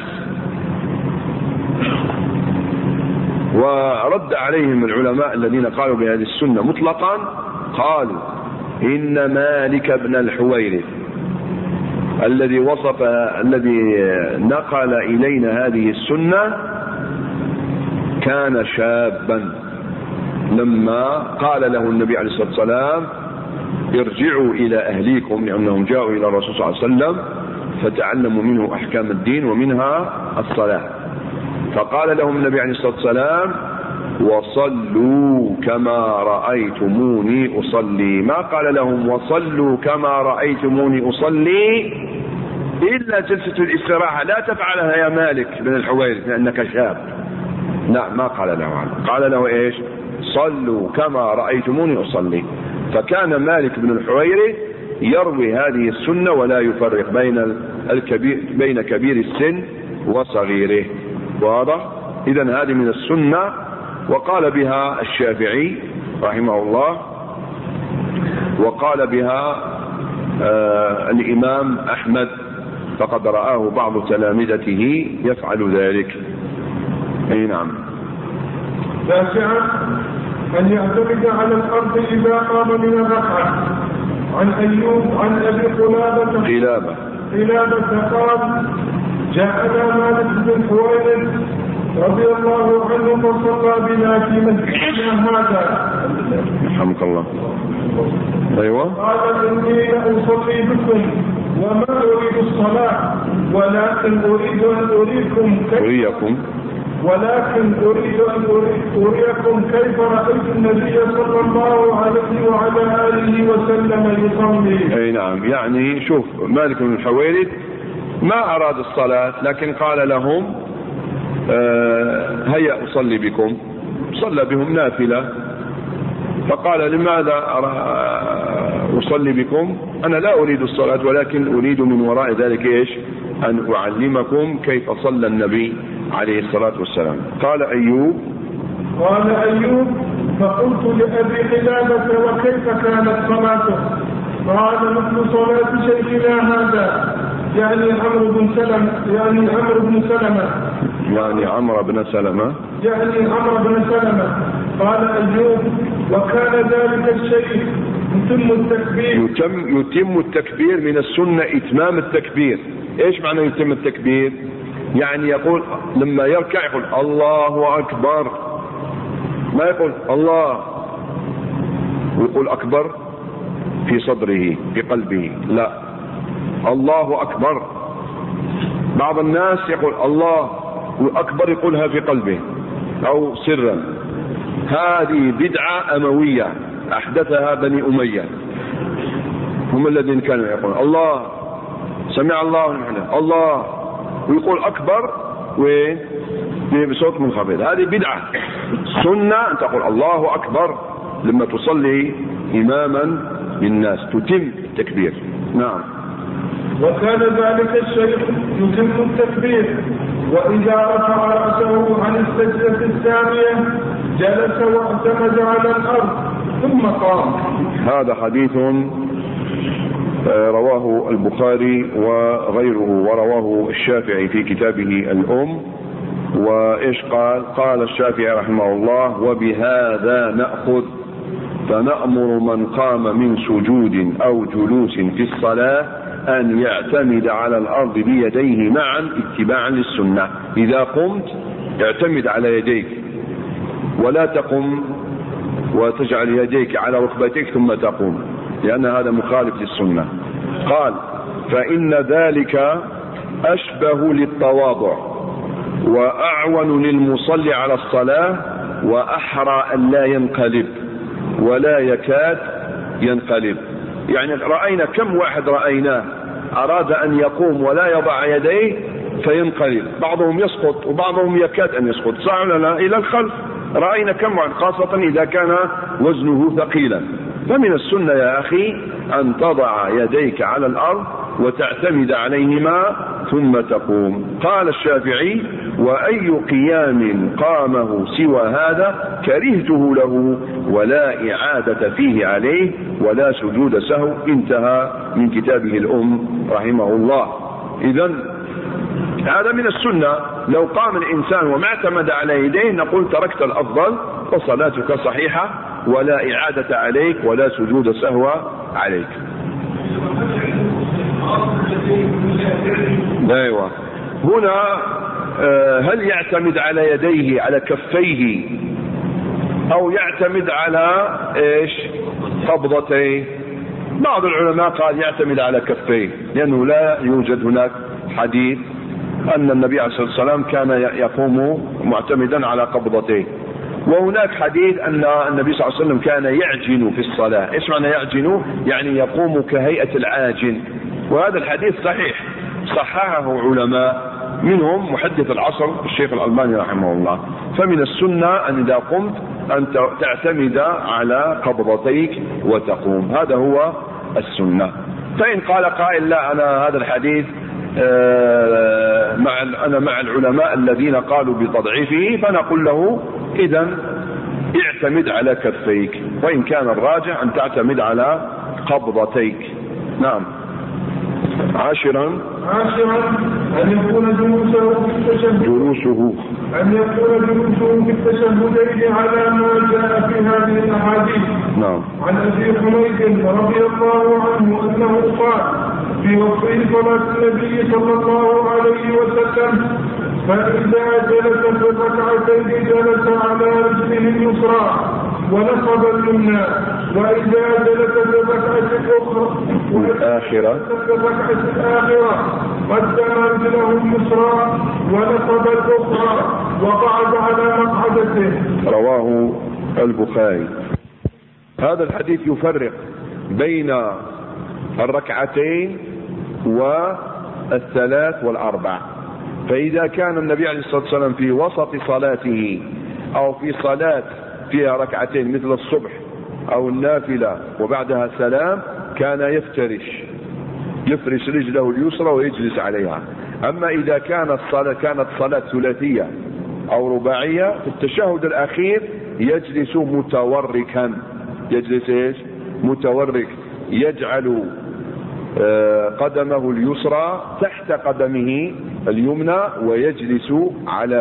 ورد عليهم العلماء الذين قالوا بهذه السنة مطلقا، قالوا إن مالك بن الحويرث الذي نقل إلينا هذه السنة كان شابا لما قال له النبي عليه الصلاة والسلام: ارجعوا إلى أهليكم، لأنهم جاءوا إلى الرسول صلى الله عليه وسلم فتعلموا منه أحكام الدين ومنها الصلاة. فقال لهم النبي عليه الصلاة والسلام: وصلوا كما رأيتموني أصلي. ما قال لهم وصلوا كما رأيتموني أصلي إلا جلسة الاستراحة، لا تفعلها يا مالك بن الحويرث لأنك شاب. لا، ما قال له عنه. قال له إيش؟ صلوا كما رأيتموني أصلي. فكان مالك بن الحويرث يروي هذه السنة ولا يفرق بين كبير السن وصغيره. واضح؟ إذن هذه من السنة، وقال بها الشافعي رحمه الله، وقال بها الإمام أحمد، فقد رآه بعض تلامذته يفعل ذلك. أي نعم. تاسعا أن يعتمد على الأرض إذا قام من الركعة. عن أيوب عن أبي قلابة قال: جاءنا مالك بن الحويرث رضي الله عنه فصلى بنا في مسجدنا هذا. رحمك الله. أيوة. قال إني لأصلي بكم وما أريد الصلاة ولكن أريد أن أريكم كيف رأيت النبي صلى الله عليه وعلى آله وسلم يصلي. أي نعم. يعني شوف مالك بن الحويرث ما أراد الصلاة لكن قال لهم هيا أصلي بكم. صلى بهم نافلة فقال لماذا أصلي بكم؟ أنا لا أريد الصلاة ولكن أريد من وراء ذلك إيش؟ أن أعلمكم كيف صلى النبي عليه الصلاة والسلام. قال أيوب فقلت لأبي قلابة وكيف كانت صلاته؟ قال مثل صلاة شيخنا هذا يعني عمرو بن سلمة. قال أيوب وكان ذلك الشيء يتم التكبير من السنة إتمام التكبير. إيش معنى يتم التكبير؟ يعني يقول لما يركع يقول الله أكبر، ما يقول الله ويقول أكبر في صدره في قلبه، لا، الله أكبر. بعض الناس يقول الله وأكبر يقولها في قلبه أو سرا. هذه بدعة أموية أحدثها بني أمية، هم الذين كانوا يقول الله سمع الله لمن حمده الله ويقول أكبر بصوت منخفض. هذه بدعة. سنة أن تقول الله أكبر لما تصلي إماما للناس، تتم التكبير. نعم. وكان ذلك الشيء يتم التكبير، وإذا رفع رأسه عن السجدة الثانية جلس واعتمد على الأرض ثم قام. هذا حديث رواه البخاري وغيره، ورواه الشافعي في كتابه الأم. وإيش قال الشافعي رحمه الله وبهذا نأخذ فنأمر من قام من سجود أو جلوس في الصلاة أن يعتمد على الأرض بيديه معا اتباعا للسنة. إذا قمت اعتمد على يديك ولا تقم وتجعل يديك على ركبتيك ثم تقوم، لأن هذا مخالف للسنة. قال فإن ذلك أشبه للتواضع وأعون للمصلي على الصلاة وأحرى أن لا ينقلب ولا يكاد ينقلب. يعني رأينا كم واحد رأيناه أراد أن يقوم ولا يضع يديه فينقلب، بعضهم يسقط وبعضهم يكاد أن يسقط، صح ولا لا؟ إلى الخلف. رأينا كم واحد، خاصة إذا كان وزنه ثقيلا. فمن السنة يا أخي أن تضع يديك على الأرض وتعتمد عليهما ثم تقوم. قال الشافعي وأي قيام قامه سوى هذا كرهته له ولا إعادة فيه عليه ولا سجود سهو. انتهى من كتابه الأم رحمه الله. إذن هذا من السنة. لو قام الإنسان وما اعتمد على يديه نقول تركت الأفضل وصلاتك صحيحة ولا إعادة عليك ولا سجود سهو عليك. ايوه. هنا هل يعتمد على يديه على كفيه او يعتمد على ايش قبضتيه؟ بعض العلماء قال يعتمد على كفيه، لانه لا يوجد هناك حديث ان النبي عليه الصلاة والسلام كان يقوم معتمدا على قبضتيه. وهناك حديث ان النبي صلى الله عليه وسلم كان يعجن في الصلاة. ايش معنى يعجن؟ يعني يقوم كهيئة العاجن. وهذا الحديث صحيح، صححه علماء منهم محدث العصر الشيخ الألباني رحمه الله. فمن السنة أن إذا قمت أن تعتمد على قبضتيك وتقوم، هذا هو السنة. فإن قال قائل لا أنا هذا الحديث أنا مع العلماء الذين قالوا بتضعيفه، فنقول له إذن اعتمد على كفيك، وإن كان الراجح أن تعتمد على قبضتيك. نعم. عاشرا أن يكون جلوسه في التشهدين على ما جاء في هذه الأحاديث. نعم. عن أبي حميد رضي الله عنه أنه قال في وصف صلاة النبي صلى الله عليه وسلم فإذا جلس في الركعتين جلس على رجله اليسرى ونصب اليمنى، وإذا جلس في الركعة الآخرة قدم رجله اليسرى ونصب الأخرى وقعد على مقعدته. رواه البخاري. هذا الحديث يفرق بين الركعتين والثلاث والأربع. فإذا كان النبي عليه الصلاة والسلام في وسط صلاته أو في صلاة فيها ركعتين مثل الصبح أو النافلة وبعدها سلام كان يفرش رجله اليسرى ويجلس عليها. أما إذا كانت صلاة ثلاثية أو رباعية في التشهد الأخير يجلس متوركا. يجلس متورك، يجعل قدمه اليسرى تحت قدمه اليمنى ويجلس على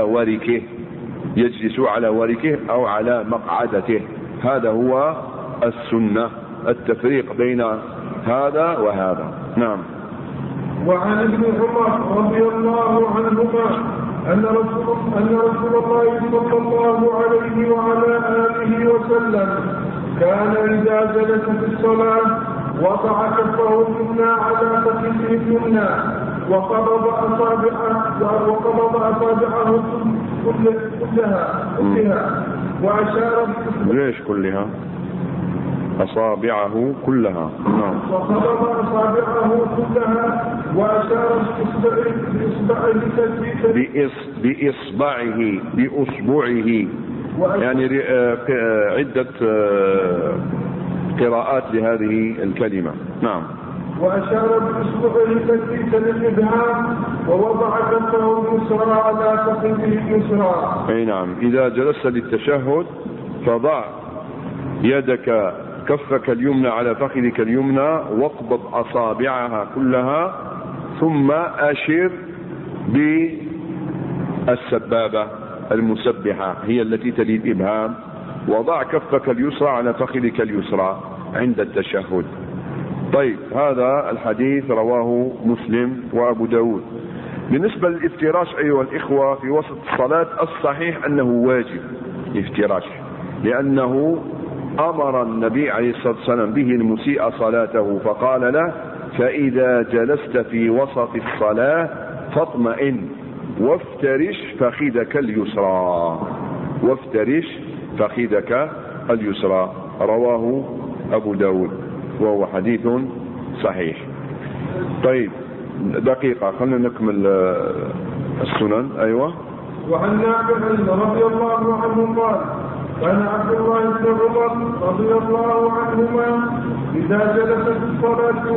وركه أو على مقعدته. هذا هو السنة، التفريق بين هذا وهذا. نعم. وعن ابن عمر رضي الله عنهما أن رسول الله صلى الله عليه وعلى آله وسلم كان إذا جلس في الصلاة وضع كفه اليمنى على فخذه اليمنى وقبض أصابعه كلها وأشار ليش كلها؟ أصابعه كلها. نعم. وقبض أصابعه كلها وأشار بإصبعه يعني عدة قراءات لهذه الكلمة. نعم. وأشار بإصبعه التثبيت للإبهام ووضع كفه اليسرى على فخذه اليسرى. أي نعم. إذا جلست للتشهد فضع يدك كفك اليمنى على فخذك اليمنى واقبض أصابعها كلها ثم أشر بالسبابة المسبحة هي التي تلي الإبهام، وضع كفك اليسرى على فخذك اليسرى عند التشهد. طيب، هذا الحديث رواه مسلم وأبو داود. بالنسبة للافتراش أيها الإخوة في وسط الصلاة، الصحيح أنه واجب الافتراش، لأنه أمر النبي عليه الصلاة والسلام به المسيء صلاته فقال له: فإذا جلست في وسط الصلاة فاطمئن وافترش فخذك اليسرى. رواه أبو داود وهو حديث صحيح. طيب، دقيقة خلنا نكمل السنن. أيوة. وعن نافع رضي الله عنه قال: كان عبد الله بن عمر رضي الله عنهما إذا جلس في الصلاة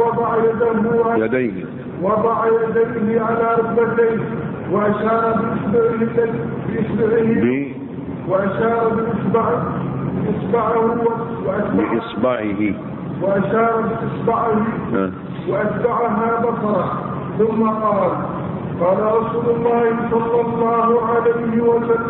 وضع يديه على ركبتيه وأشار بإصبعه وأتبعها بصره ثم قال: قال رسول الله صلى الله عليه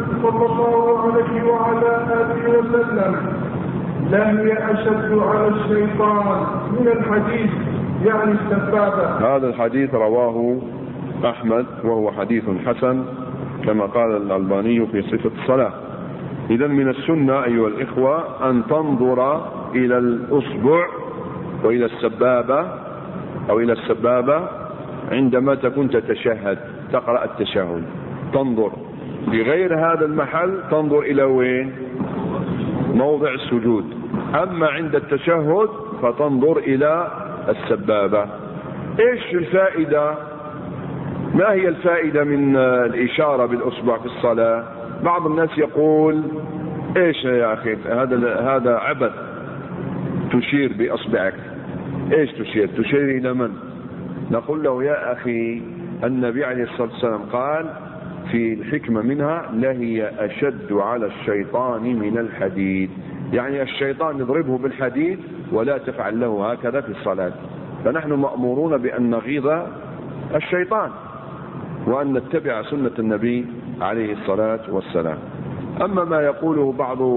وعلى آله وسلم: لهي أشد على الشيطان من الحديث، يعني السبابة. هذا الحديث رواه أحمد وهو حديث حسن كما قال الألباني في صفة الصلاة. إذا من السنة أيها الإخوة أن تنظر إلى الأصبع وإلى السبابة أو إلى السبابة عندما تكون تتشهد تقرأ التشهد، تنظر. في غير هذا المحل تنظر إلى وين؟ موضع السجود. أما عند التشهد فتنظر إلى السبابة. إيش الفائدة؟ ما هي الفائدة من الإشارة بالأصبع في الصلاة؟ بعض الناس يقول: إيش يا أخي هذا عبث، تشير بأصبعك. إيش تشير؟ تشير إلى من؟ نقول له: يا أخي، النبي عليه الصلاة والسلام قال في الحكمة منها: لهي أشد على الشيطان من الحديد. يعني الشيطان نضربه بالحديد ولا تفعل له هكذا في الصلاة. فنحن مأمورون بأن نغيظ الشيطان وأن نتبع سنة النبي عليه الصلاة والسلام. أما ما يقوله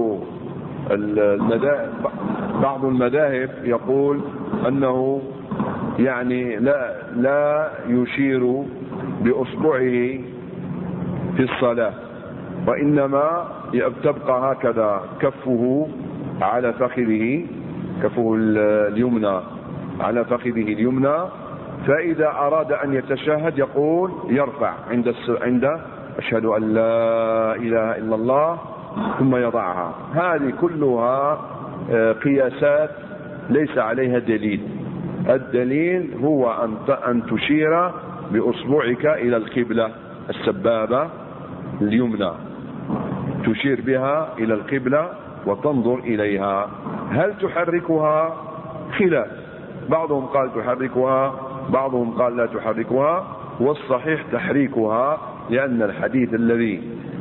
بعض المذاهب يقول أنه يعني لا يشير بأصبعه في الصلاة، وإنما تبقى هكذا كفه على فخذه، كفه اليمنى على فخذه اليمنى، فإذا أراد أن يتشهد يقول يرفع عند أشهد أن لا إله إلا الله ثم يضعها. هذه كلها قياسات ليس عليها دليل. الدليل هو أن تشير بأصبعك إلى القبلة السبابة اليمنى، تشير بها إلى القبلة وتنظر إليها. هل تحركها؟ خلاف، بعضهم قال تحركها، بعضهم قال لا تحركها، والصحيح تحريكها، لأن الحديث الذي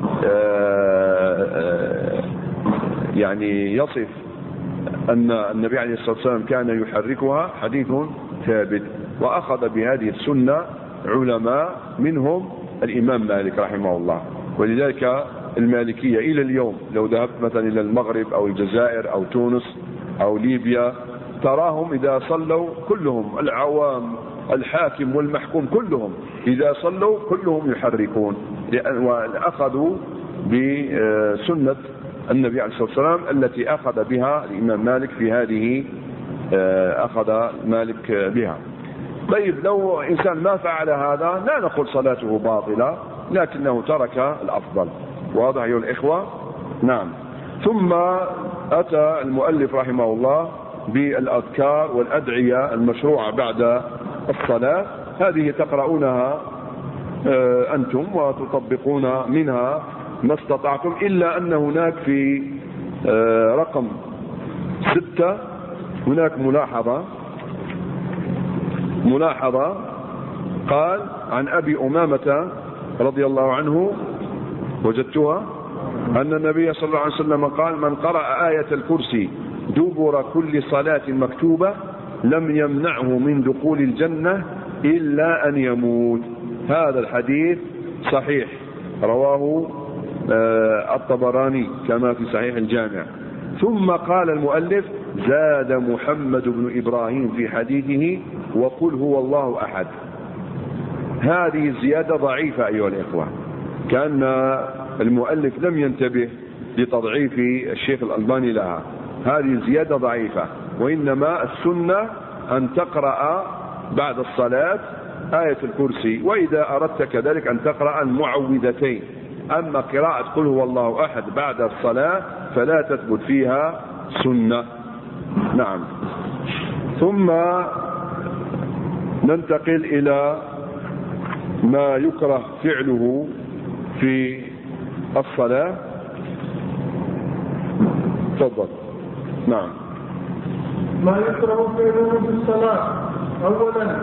يعني يصف أن النبي عليه الصلاة والسلام كان يحركها حديث ثابت. وأخذ بهذه السنة علماء منهم الإمام مالك رحمه الله. ولذلك المالكية إلى اليوم لو ذهبت مثلا إلى المغرب أو الجزائر أو تونس أو ليبيا تراهم إذا صلوا كلهم، العوام الحاكم والمحكوم كلهم إذا صلوا كلهم يحركون، وأخذوا بسنة النبي عليه الصلاة والسلام التي أخذ بها الإمام مالك في هذه، أخذ مالك بها. طيب لو إنسان ما فعل هذا لا نقول صلاته باطلة، لكنه ترك الأفضل. واضح أيها الإخوة؟ نعم. ثم أتى المؤلف رحمه الله بالأذكار والأدعية المشروعة بعد الصلاة. هذه تقرؤونها أنتم وتطبقون منها ما استطعتم، إلا أن هناك في رقم 6 هناك ملاحظة قال عن أبي أمامة رضي الله عنه، وجدتها، أن النبي صلى الله عليه وسلم قال: من قرأ آية الكرسي دبر كل صلاة مكتوبة لم يمنعه من دخول الجنة إلا أن يموت. هذا الحديث صحيح، رواه الطبراني كما في صحيح الجامع. ثم قال المؤلف: زاد محمد بن إبراهيم في حديثه: وقل هو الله أحد. هذه الزيادة ضعيفة أيها الإخوة، كأن المؤلف لم ينتبه لتضعيف الشيخ الألباني لها. هذه زيادة ضعيفة، وإنما السنة أن تقرأ بعد الصلاة آية الكرسي، وإذا أردت كذلك أن تقرأ المعوذتين. أما قراءة قل هو الله أحد بعد الصلاة فلا تثبت فيها سنة. نعم. ثم ننتقل إلى ما يكره فعله في الصلاة. تفضل. نعم. ما يكره فعله في الصلاة: أولا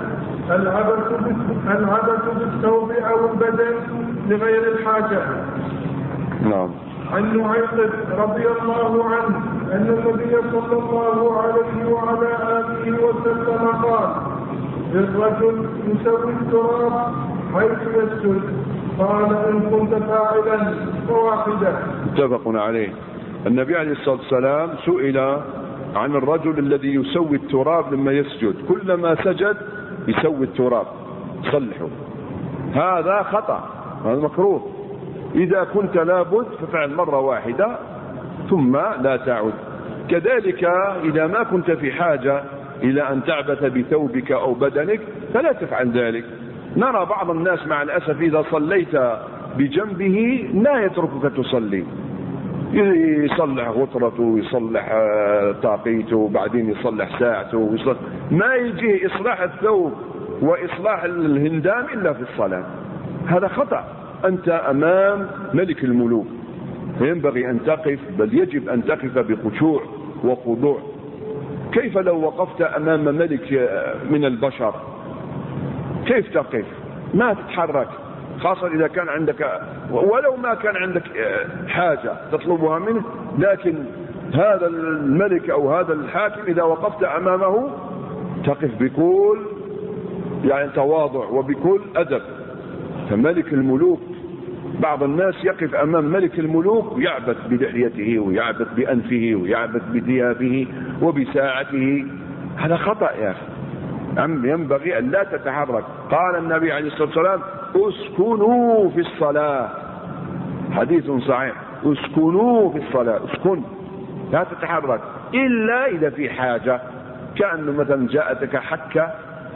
العبث بالثوب أو البدن لغير الحاجة. نعم. عن نعيم رضي الله عنه أن النبي صلى الله عليه وعلى آله وسلم قال: للرجل يسوي التراب حيث يسجد. قال: إن كنت فاعلا فواحدة. متفق عليه. النبي عليه الصلاة والسلام سئل عن الرجل الذي يسوي التراب لما يسجد، كلما سجد يسوي التراب صلحه. هذا خطأ، هذا مكروه. إذا كنت لابد ففعل مرة واحدة ثم لا تعد. كذلك إذا ما كنت في حاجة إلى أن تعبث بثوبك أو بدنك فلا تفعل ذلك. نرى بعض الناس مع الأسف إذا صليت بجنبه لا يتركك تصلي، يصلح غطرته، يصلح طاقيته، بعدين يصلح ساعته، ما يجي إصلاح الثوب وإصلاح الهندام إلا في الصلاة. هذا خطأ. أنت أمام ملك الملوك، ينبغي أن تقف، بل يجب أن تقف بخشوع وخضوع. كيف لو وقفت أمام ملك من البشر؟ كيف تقف؟ ما تتحرك، خاصة إذا كان عندك، ولو ما كان عندك حاجة تطلبها منه، لكن هذا الملك أو هذا الحاكم إذا وقفت أمامه تقف بكل يعني تواضع وبكل أدب. فملك الملوك، بعض الناس يقف أمام ملك الملوك ويعبث بلحيته ويعبث بأنفه ويعبث بثيابه وبساعته. هذا خطأ يا أخي، ينبغي أن لا تتحرك. قال النبي عليه الصلاة والسلام: اسكنوا في الصلاة، حديث صحيح: اسكنوا في الصلاة، اسكن لا تتحرك إلا إذا في حاجة، كأنه مثلا جاءتك حكة،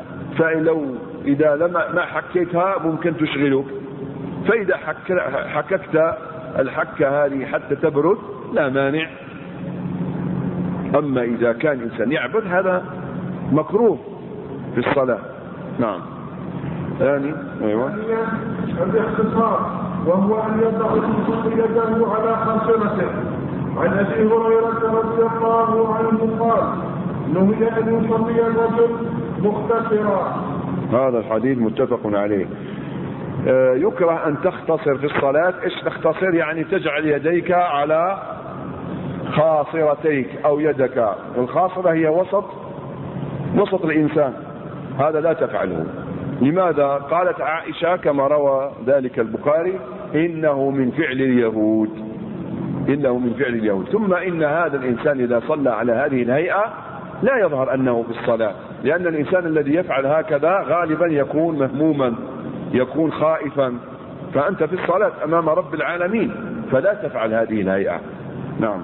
إذا ما حكيتها ممكن تشغلك، فإذا حككت الحكة هذه حتى تبرد لا مانع. أما إذا كان إنسان يعبد هذا مكروه في الصلاة. نعم. ثاني أيوة الاختصار، وهو أن يضع المصلي يده على خاصرته. عن أبي هريرة رضي الله عنه قال: نهي أن يصلي الرجل مختصرا. هذا الحديث متفق عليه. يكره أن تختصر في الصلاة. إيش تختصر؟ يعني تجعل يديك على خاصرتيك أو يدك، والخاصرة هي وسط الإنسان، هذا لا تفعله. لماذا؟ قالت عائشة كما روى ذلك البخاري: إنه من فعل اليهود، إنه من فعل اليهود. ثم إن هذا الإنسان إذا صلى على هذه الهيئة لا يظهر أنه في الصلاة، لأن الإنسان الذي يفعل هكذا غالبا يكون مهموما، يكون خائفا، فأنت في الصلاة أمام رب العالمين، فلا تفعل هذه الهيئة. نعم.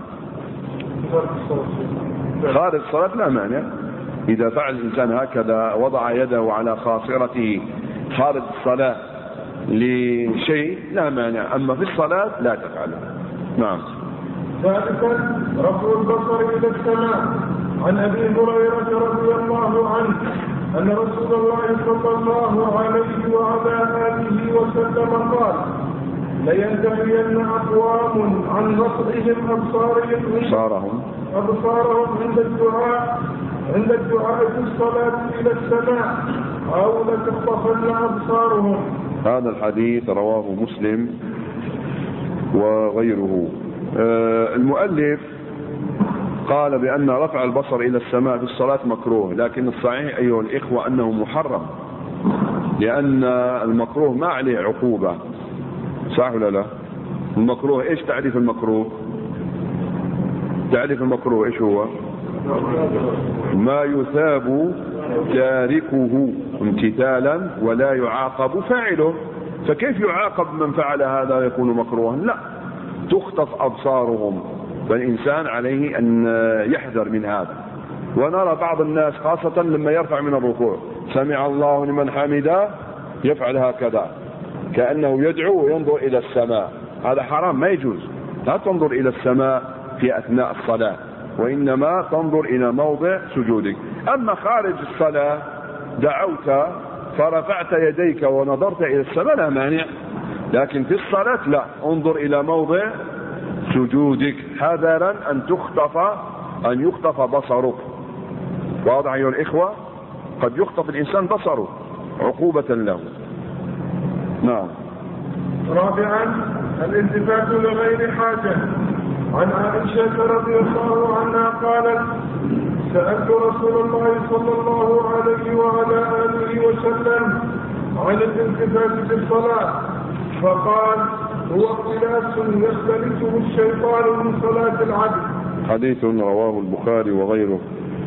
خارج الصلاة لا مانع، إذا فعل الإنسان هكذا وضع يده على خاصرته خارج الصلاة لشيء لا مانع، أما في الصلاة لا تفعله. نعم. ثالثا رفع البصر إلى السماء. عن أبي هريرة رضي الله عنه أن رسول الله صلى الله عليه وعلى آله وسلم قال: لينتهين أقوام عن نصرهم أبصارهم عند الدعاء في الصلاة إلى السماء، أو لتخطفن أبصارهم. هذا الحديث رواه مسلم وغيره. المؤلف قال بأن رفع البصر إلى السماء في الصلاة مكروه، لكن الصحيح أيها الإخوة أنه محرم، لأن المكروه ما عليه عقوبة. صح ولا لا؟ المكروه إيش تعريف المكروه؟ تعريف المكروه إيش هو؟ ما يثاب تاركه امتثالا ولا يعاقب فاعله. فكيف يعاقب من فعل هذا يكون مكروها؟ لا، تخطف أبصارهم، فالإنسان عليه أن يحذر من هذا. ونرى بعض الناس خاصة لما يرفع من الركوع: سمع الله لمن حمده، يفعل هكذا كأنه يدعو وينظر إلى السماء. هذا حرام، ما يجوز. لا تنظر إلى السماء في أثناء الصلاة، وإنما تنظر إلى موضع سجودك. أما خارج الصلاة دعوت فرفعت يديك ونظرت إلى السماء لا مانع، لكن في الصلاة لا، انظر إلى موضع سجودك حذرا أن يخطف بصرك. واضح أيها الإخوة؟ قد يخطف الإنسان بصره عقوبة له. نعم. رابعا الالتفات لغير حاجة. عن عائشة رضي الله عنها قالت: سألت رسول الله صلى الله عليه وعلى آله وسلم عن الالتفات في الصلاة، فقال: هو اختلاس يختلسه الشيطان من صلاة العبد. حديث رواه البخاري وغيره.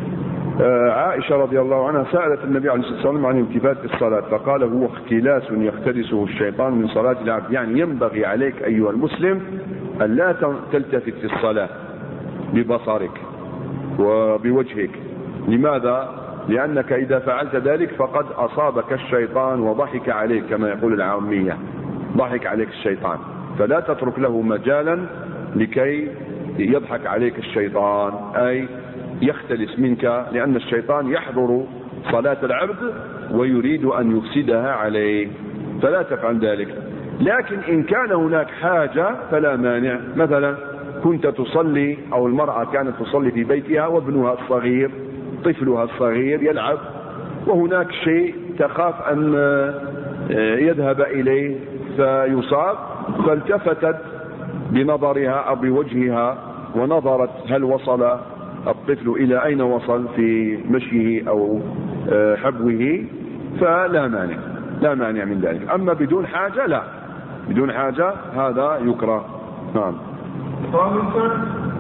عائشة رضي الله عنها سألت النبي عليه الصلاة والسلام عن الالتفات في الصلاة، فقال: هو اختلاس يختلسه الشيطان من صلاة العبد. يعني ينبغي عليك أيها المسلم أن لا تلتفت في الصلاة ببصرك وبوجهك. لماذا؟ لأنك إذا فعلت ذلك فقد أصابك الشيطان وضحك عليك، كما يقول العامية، ضحك عليك الشيطان، فلا تترك له مجالا لكي يضحك عليك الشيطان، أي يختلس منك، لأن الشيطان يحضر صلاة العبد ويريد أن يفسدها عليه، فلا تفعل ذلك. لكن إن كان هناك حاجة فلا مانع. مثلا كنت تصلي، أو المرأة كانت تصلي في بيتها وابنها الصغير، طفلها الصغير يلعب، وهناك شيء تخاف أن يذهب إليه فيصاب، فالتفتت بنظرها أو بوجهها ونظرت هل وصل الطفل إلى أين وصل في مشيه أو حبوه، فلا مانع، لا مانع من ذلك. أما بدون حاجة لا، بدون حاجة هذا يكره. نعم. خامسا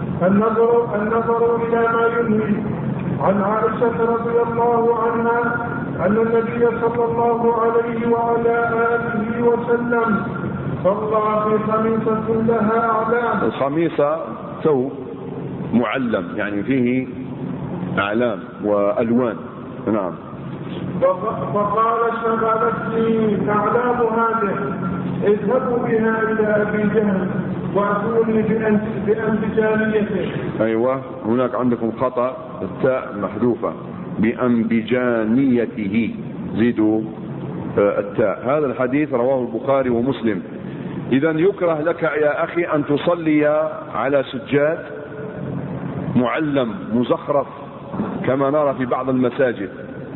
النظر إلى ما ينوي. عن عائشة رضي الله عنها أن النبي صلى الله عليه وعلى آله وسلم صلى في خميصة لها أعلام. الخميصة ثوب معلم يعني فيه أعلام وألوان. نعم. فقال شغلتني أعلام هذه، اذهبوا بها إلى أبي جهل وأتوني بأنبجانيته. أيوة، هناك عندكم خطأ، التاء محذوفة، بأنبجانيته، زيدوا التاء. هذا الحديث رواه البخاري ومسلم. إذا يكره لك يا أخي أن تصلي على سجاد معلم مزخرف كما نرى في بعض المساجد،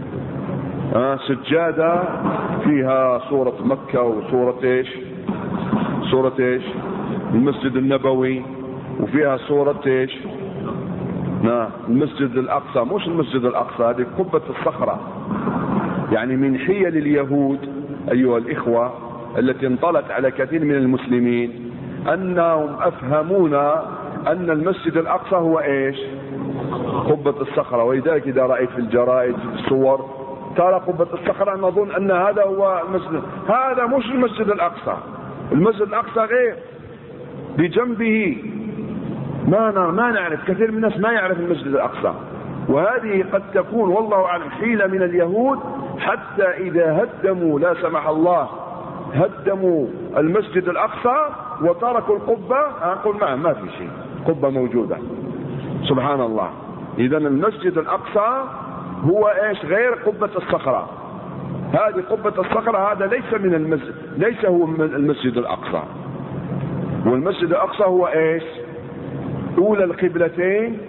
سجادة فيها صورة مكة وصورة ايش، صورة ايش، المسجد النبوي، وفيها صورة ايش، المسجد الأقصى. مش المسجد الأقصى، هذه قبة الصخرة. يعني من حيل اليهود أيها الإخوة التي انطلت على كثير من المسلمين أنهم أفهمون أن المسجد الأقصى هو ايش، قبة الصخرة. ولذلك إذا رأيت في الجرائد في الصور ترى قبة الصخرة نظن أن هذا هو المسجد. هذا مش المسجد الأقصى، المسجد الأقصى غير، بجنبه ما نعرف. كثير من الناس ما يعرف المسجد الأقصى، وهذه قد تكون والله أعلم حيلة من اليهود، حتى إذا هدموا لا سمح الله هدموا المسجد الأقصى وتركوا القبة، أقول ما في شيء، قبة موجودة. سبحان الله. إذا المسجد الأقصى هو ايش، غير قبة الصخرة. هذه قبة الصخرة، هذا ليس من المسجد، ليس هو من المسجد الأقصى. والمسجد الأقصى هو ايش، أولى القبلتين.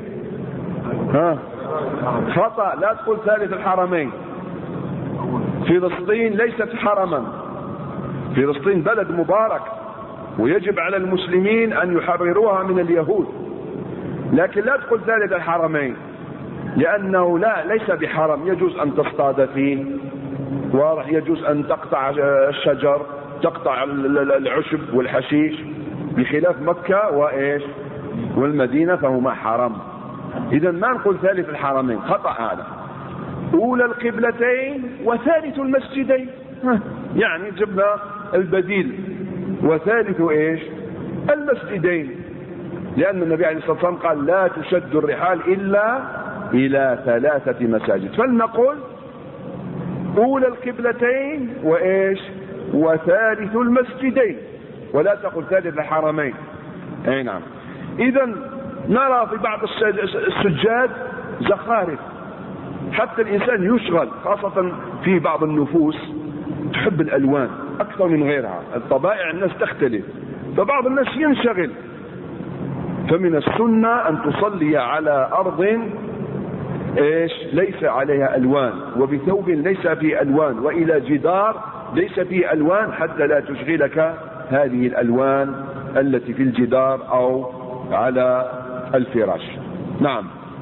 خطأ، لا تقول ثالث الحرمين. فلسطين ليست حرما، فلسطين بلد مبارك ويجب على المسلمين أن يحرروها من اليهود، لكن لا تقول ثالث الحرمين، لأنه ليس بحرم. يجوز أن تصطاد فيه، ويجوز أن تقطع الشجر، تقطع العشب والحشيش، بخلاف مكة وإيش والمدينة فهما حرم. إذا ما نقول ثالث الحرمين، خطأ هذا. أولى القبلتين وثالث المسجدين، يعني جبنا البديل، وثالث إيش المسجدين، لأن النبي عليه الصلاة والسلام قال لا تشد الرحال إلا إلى 3 مساجد. فلنقل أولى القبلتين وإيش وثالث المسجدين، ولا تقل ثالث الحرمين. أي نعم. إذا نرى في بعض السجاد زخارف، حتى الإنسان يشغل، خاصة في بعض النفوس تحب الألوان أكثر من غيرها، الطبائع الناس تختلف، فبعض الناس ينشغل. فمن السنة أن تصلي على أرض ايش ليس عليها ألوان، وبثوب ليس فيه ألوان، وإلى جدار ليس فيه ألوان، حتى لا تشغلك هذه الألوان التي في الجدار أو على الفراش. نعم.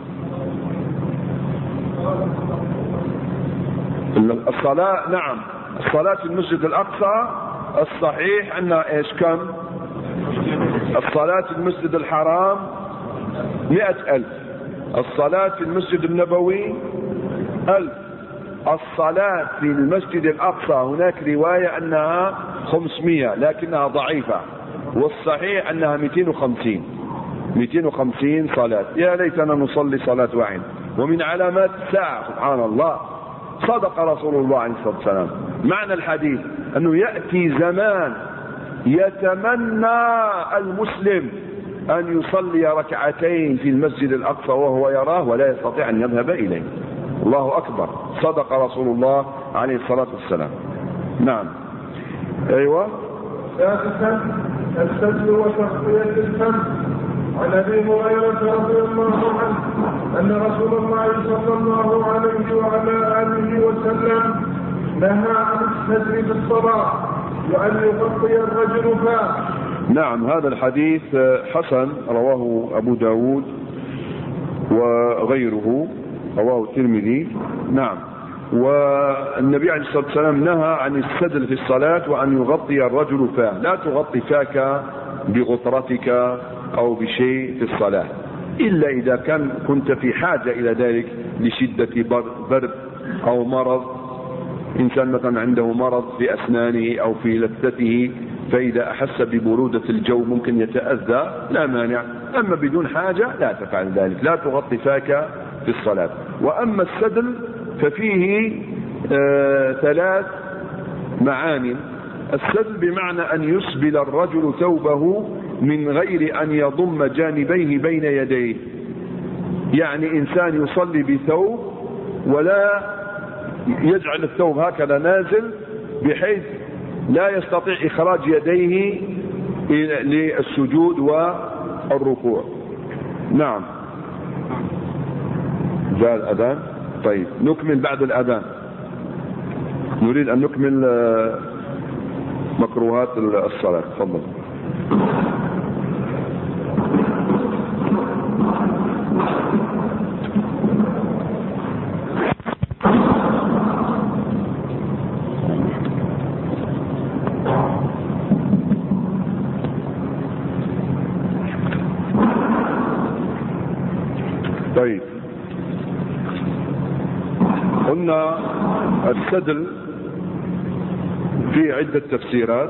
الصلاة، نعم، الصلاة في المسجد الأقصى الصحيح أنها ايش كم؟ الصلاة في المسجد الحرام 100,000، الصلاة في المسجد النبوي 1000، الصلاة في المسجد الأقصى هناك رواية أنها 500 لكنها ضعيفة، والصحيح أنها 250 صلاة. يا ليتنا نصلي صلاة واحدة. ومن علامات الساعة سبحان الله، صدق رسول الله عليه الصلاة والسلام، معنى الحديث أنه يأتي زمان يتمنى المسلم أن يصلي ركعتين في المسجد الأقصى وهو يراه ولا يستطيع أن يذهب إليه. الله أكبر، صدق رسول الله عليه الصلاة والسلام. نعم. أيوة. السجد وتغطية الفم. عن أبي هريرة رضي الله عنه أن رسول الله صلى الله عليه وعلى آله وسلم نهى عن السجد في الصلاة وأن يغطي الرجل فاه. نعم، هذا الحديث حسن، رواه أبو داود وغيره، رواه الترمذي. نعم. والنبي عليه الصلاة والسلام نهى عن السدل في الصلاة وأن يغطي الرجل فاه. لا تغطي فاك بغطرتك أو بشيء في الصلاة، إلا إذا كنت في حاجة إلى ذلك لشدة برد أو مرض. إنسان مثلا عنده مرض في أسنانه أو في لثته فإذا أحس ببرودة الجو ممكن يتأذى لا مانع. أما بدون حاجة لا تفعل ذلك، لا تغطي فاك في الصلاة. وأما السدل ففيه 3 معاني. السدل بمعنى أن يسبل الرجل ثوبه من غير أن يضم جانبيه بين يديه، يعني إنسان يصلي بثوب ولا يجعل الثوب هكذا نازل بحيث لا يستطيع إخراج يديه للسجود والركوع. نعم. جاء الأذان. طيب نكمل بعد الأذان، نريد أن نكمل مكروهات الصلاة. تفضل. طيب قلنا السدل في عدة تفسيرات.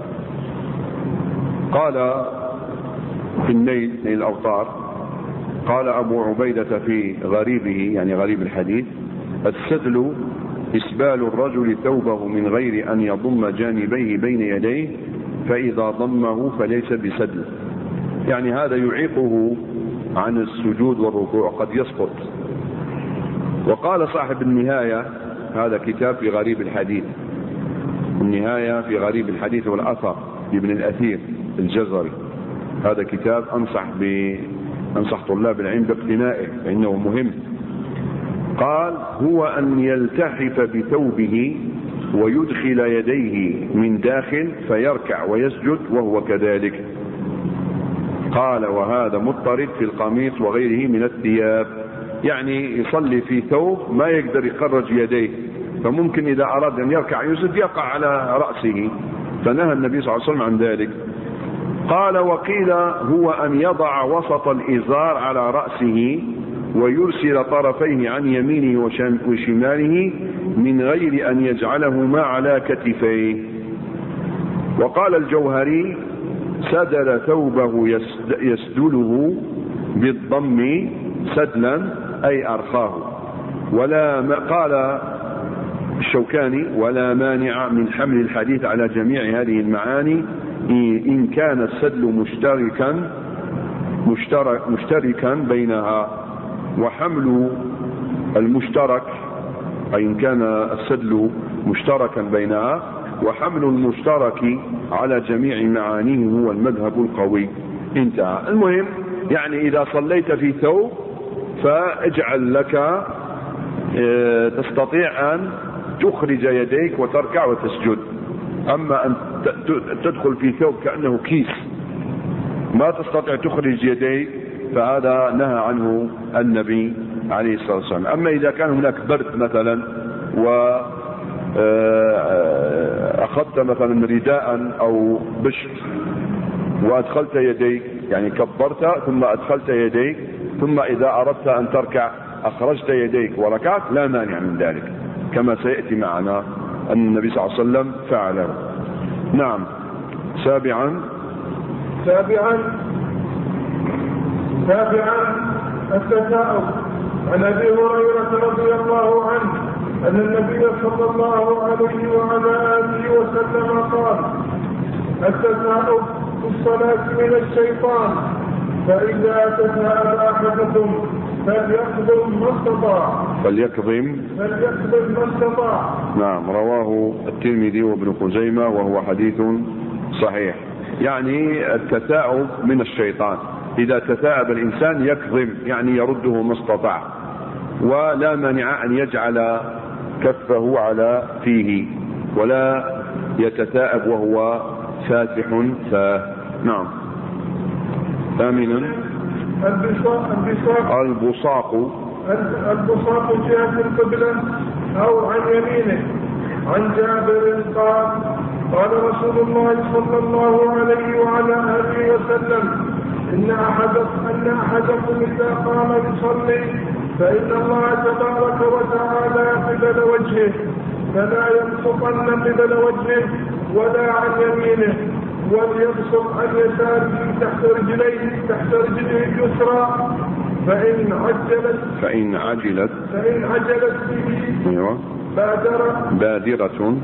قال في النيل الأوطار قال أبو عبيدة في غريبه يعني غريب الحديث: السدل إسبال الرجل ثوبه من غير أن يضم جانبيه بين يديه، فإذا ضمه فليس بسدل، يعني هذا يعيقه عن السجود والركوع، قد يسقط. وقال صاحب النهاية، هذا كتاب في غريب الحديث، النهاية في غريب الحديث والأثر لابن الأثير الجزري، هذا كتاب أنصح طلاب العلم باقتنائه فإنه مهم. قال: هو أن يلتحف بثوبه ويدخل يديه من داخل فيركع ويسجد وهو كذلك. قال: وهذا مضطرد في القميص وغيره من الثياب، يعني يصلي في ثوب ما يقدر يخرج يديه، فممكن إذا أراد أن يركع يسجد يقع على رأسه، فنهى النبي صلى الله عليه وسلم عن ذلك. قال: وقيل هو أن يضع وسط الإزار على رأسه ويرسل طرفيه عن يمينه وشماله من غير أن يجعلهما على كتفيه. وقال الجوهري: سدل ثوبه يسدله بالضم سدلا أي أرخاه. قال الشوكاني: ولا مانع من حمل الحديث على جميع هذه المعاني إن كان السدل مشتركا بينها. وحمل المشترك أي إن كان السدل مشتركا بينها، وحمل المشترك على جميع معانيه هو المذهب القوي. انتهى. المهم يعني إذا صليت في ثوب فاجعل لك تستطيع أن تخرج يديك وتركع وتسجد. أما أن تدخل في ثوب كأنه كيس ما تستطيع تخرج يديك فهذا نهى عنه النبي عليه الصلاة والسلام. أما إذا كان هناك برد مثلا وأخذت مثلا رداء أو بشت وأدخلت يديك، يعني كبرت ثم أدخلت يديك، ثم إذا أردت أن تركع أخرجت يديك وركعت، لا مانع من ذلك، كما سيأتي معنا أن النبي صلى الله عليه وسلم فعله. نعم. سابعا التثاؤب. عن أبي هريرة رضي الله عنه أن النبي صلى الله عليه وعلى آله وسلم قال: التثاؤب في الصلاة من الشيطان، فإذا تثاءب أحدكم فليكظم ما استطاع. نعم. رواه الترمذي وابن خزيمة وهو حديث صحيح. يعني التثاؤب من الشيطان، إذا تثاءب الإنسان يكظم يعني يرده ما استطاع، ولا مانع أن يجعل كفه على فيه ولا يتثاءب وهو فاتح نعم. ثامنا البصاق جهة القبلة أو عن يمينه. عن جابر قال: قال رسول الله صلى الله عليه وعلى آله وسلم: إن أحدكم إذا قام يصلي فإن الله تبارك وتعالى قبل وجهه، فلا يبصقن قبل وجهه ولا عن يمينه، وليبسط عن يساره تحت رجله اليسرى، فإن عجلت به بادرة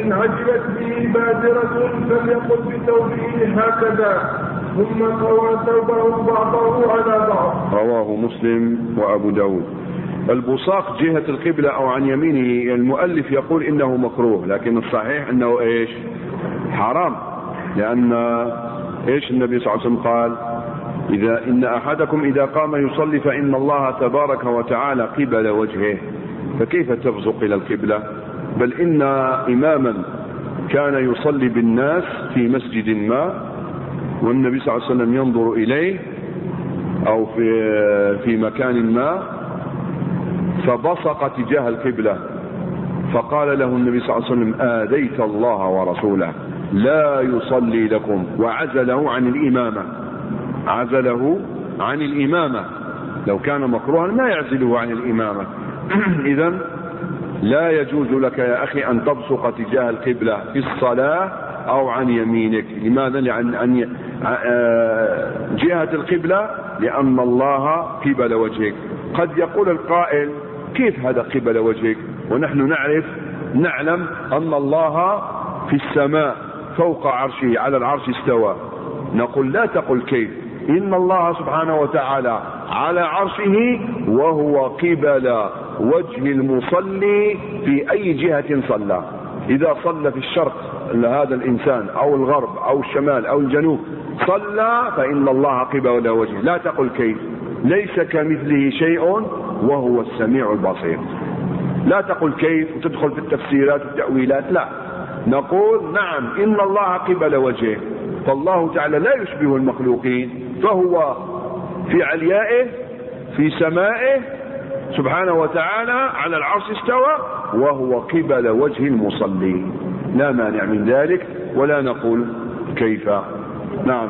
فليقل بثوبه هكذا ثم طوى ثوبه بعضه على بعض. رواه مسلم وأبو داود. البصاق جهة القبلة أو عن يمينه، المؤلف يقول إنه مكروه، لكن الصحيح أنه إيش؟ حرام، لأن إيش النبي صلى الله عليه وسلم قال: إن أحدكم إذا قام يصلي فإن الله تبارك وتعالى قبل وجهه، فكيف تبزق إلى القبلة؟ بل إن إماما كان يصلي بالناس في مسجد ما، والنبي صلى الله عليه وسلم ينظر إليه أو في مكان ما، فبصق تجاه القبلة، فقال له النبي صلى الله عليه وسلم: آذيت الله ورسوله، لا يصلي لكم، وعزله عن الإمامة. لو كان مكروها ما يعزله عن الإمامة. إذن لا يجوز لك يا أخي أن تبصق تجاه القبلة في الصلاة أو عن يمينك. لماذا؟ لأن جهة القبلة لأن الله قبل وجهك. قد يقول القائل: كيف هذا قبل وجهك ونحن نعلم أن الله في السماء فوق عرشه على العرش استوى؟ نقول: لا تقل كيف، إن الله سبحانه وتعالى على عرشه وهو قبل وجه المصلي في أي جهة صلى. إذا صلى في الشرق لهذا الإنسان أو الغرب أو الشمال أو الجنوب صلى فإن الله قبل وجهه. لا تقل كيف، ليس كمثله شيء وهو السميع البصير. لا تقل كيف وتدخل في التفسيرات والتأويلات، لا، نقول: نعم إن الله قبل وجهه، فالله تعالى لا يشبه المخلوقين، فهو في عليائه في سمائه سبحانه وتعالى على العرش استوى وهو قبل وجه المصلي، لا مانع من ذلك، ولا نقول كيف. نعم.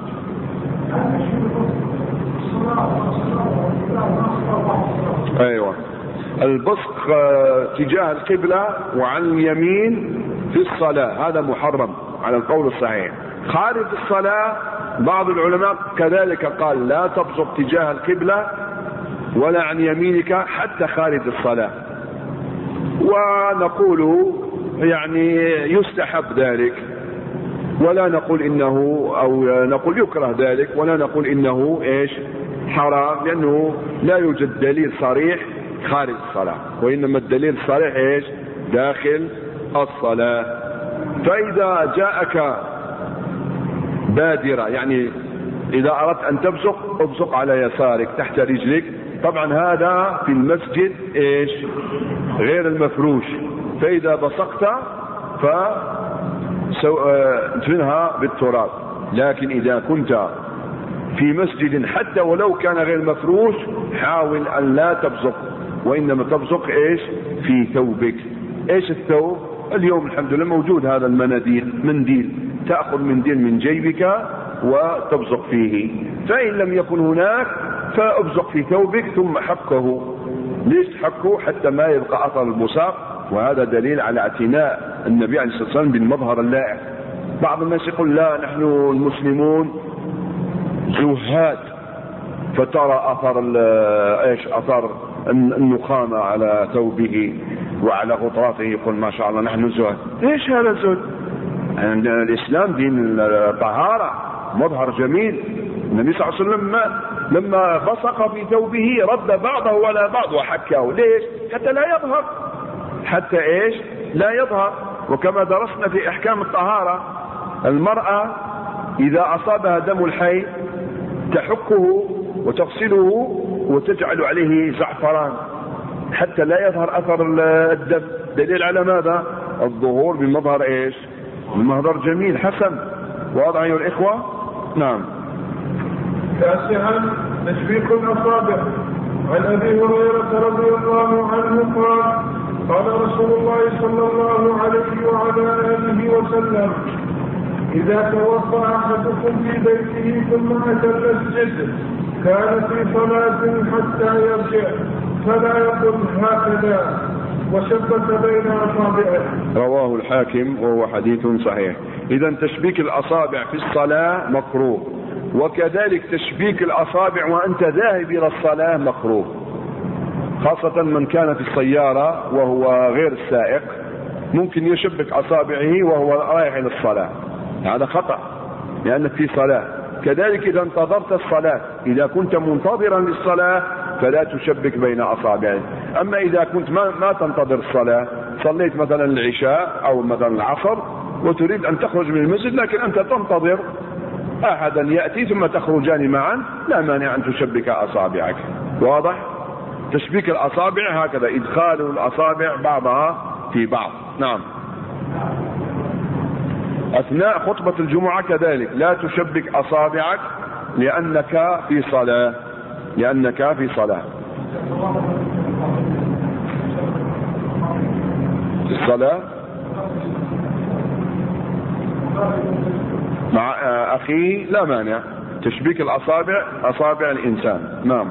ايوه، البصق تجاه القبلة وعن اليمين في الصلاة هذا محرم على القول الصحيح. خارج الصلاة بعض العلماء كذلك قال: لا تبصق تجاه القبلة ولا عن يمينك حتى خارج الصلاة، ونقول يعني يستحب ذلك، ولا نقول إنه أو نقول يكره ذلك، ولا نقول إنه إيش حرام، لأنه لا يوجد دليل صريح خارج الصلاة، وإنما الدليل الصريح إيش داخل الصلاة. فإذا جاءك بادرة، يعني إذا أردت أن تبصق ابصق على يسارك تحت رجلك، طبعا هذا في المسجد إيش غير المفروش، فإذا بصقت فادفنها بالتراب. لكن إذا كنت في مسجد حتى ولو كان غير مفروش حاول أن لا تبصق، وإنما تبصق إيش في ثوبك. إيش الثوب؟ اليوم الحمد لله موجود هذا منديل، تأخذ منديل من جيبك وتبصق فيه. فإن لم يكن هناك فابصق في ثوبك ثم حكه. ليش تحكه؟ حتى ما يبقى أثر البصاق، وهذا دليل على اعتناء النبي عليه الصلاة والسلام بالمظهر اللائق. بعض الناس يقول: لا، نحن المسلمون زهاد، فترى أثر النخامة على ثوبه وعلى غطرته، يقول: ما شاء الله نحن زهاد. ايش هذا الزهد؟ الإسلام دين طهارة، مظهر جميل. النبي صلى الله عليه وسلم لما بصق في ثوبه رد بعضه على بعض وحكاه. ليش؟ حتى لا يظهر، حتى ايش لا يظهر. وكما درسنا في احكام الطهارة، المرأة اذا اصابها دم الحيض تحكه وتغسله وتجعل عليه زعفران حتى لا يظهر اثر الدم. دليل على ماذا؟ الظهور بمظهر ايش؟ بمظهر جميل حسن. واضح ايها الاخوة؟ نعم. تاسعا تشبيك الاصابع. عن ابي هريرة رضي الله عنه قال: قال رسول الله صلى الله عليه وعلى آله وسلم: إذا توضأ أحدكم في بيته ثم أتى المسجد كان في صلاة حتى يرجع فلا يقل هكذا، وشبك بين أصابعه. رواه الحاكم وهو حديث صحيح. إذا تشبيك الأصابع في الصلاة مكروه، وكذلك تشبيك الأصابع وأنت ذاهب إلى الصلاة مكروه، خاصة من كان في السيارة وهو غير السائق ممكن يشبك أصابعه وهو رايح إلى الصلاة، هذا خطأ لأنك في صلاة. كذلك إذا انتظرت الصلاة، إذا كنت منتظرا للصلاة فلا تشبك بين أصابعك. أما إذا كنت ما تنتظر الصلاة، صليت مثلا العشاء أو مثلا العصر وتريد أن تخرج من المسجد لكن أنت تنتظر أحدا يأتي ثم تخرجان معا، لا مانع أن تشبك أصابعك. واضح؟ تشبيك الأصابع هكذا، إدخال الأصابع بعضها في بعض. نعم. أثناء خطبة الجمعة كذلك لا تشبك أصابعك لأنك في صلاة، لأنك في صلاة. في الصلاة مع أخيه لا مانع تشبيك الأصابع، أصابع الإنسان. نعم.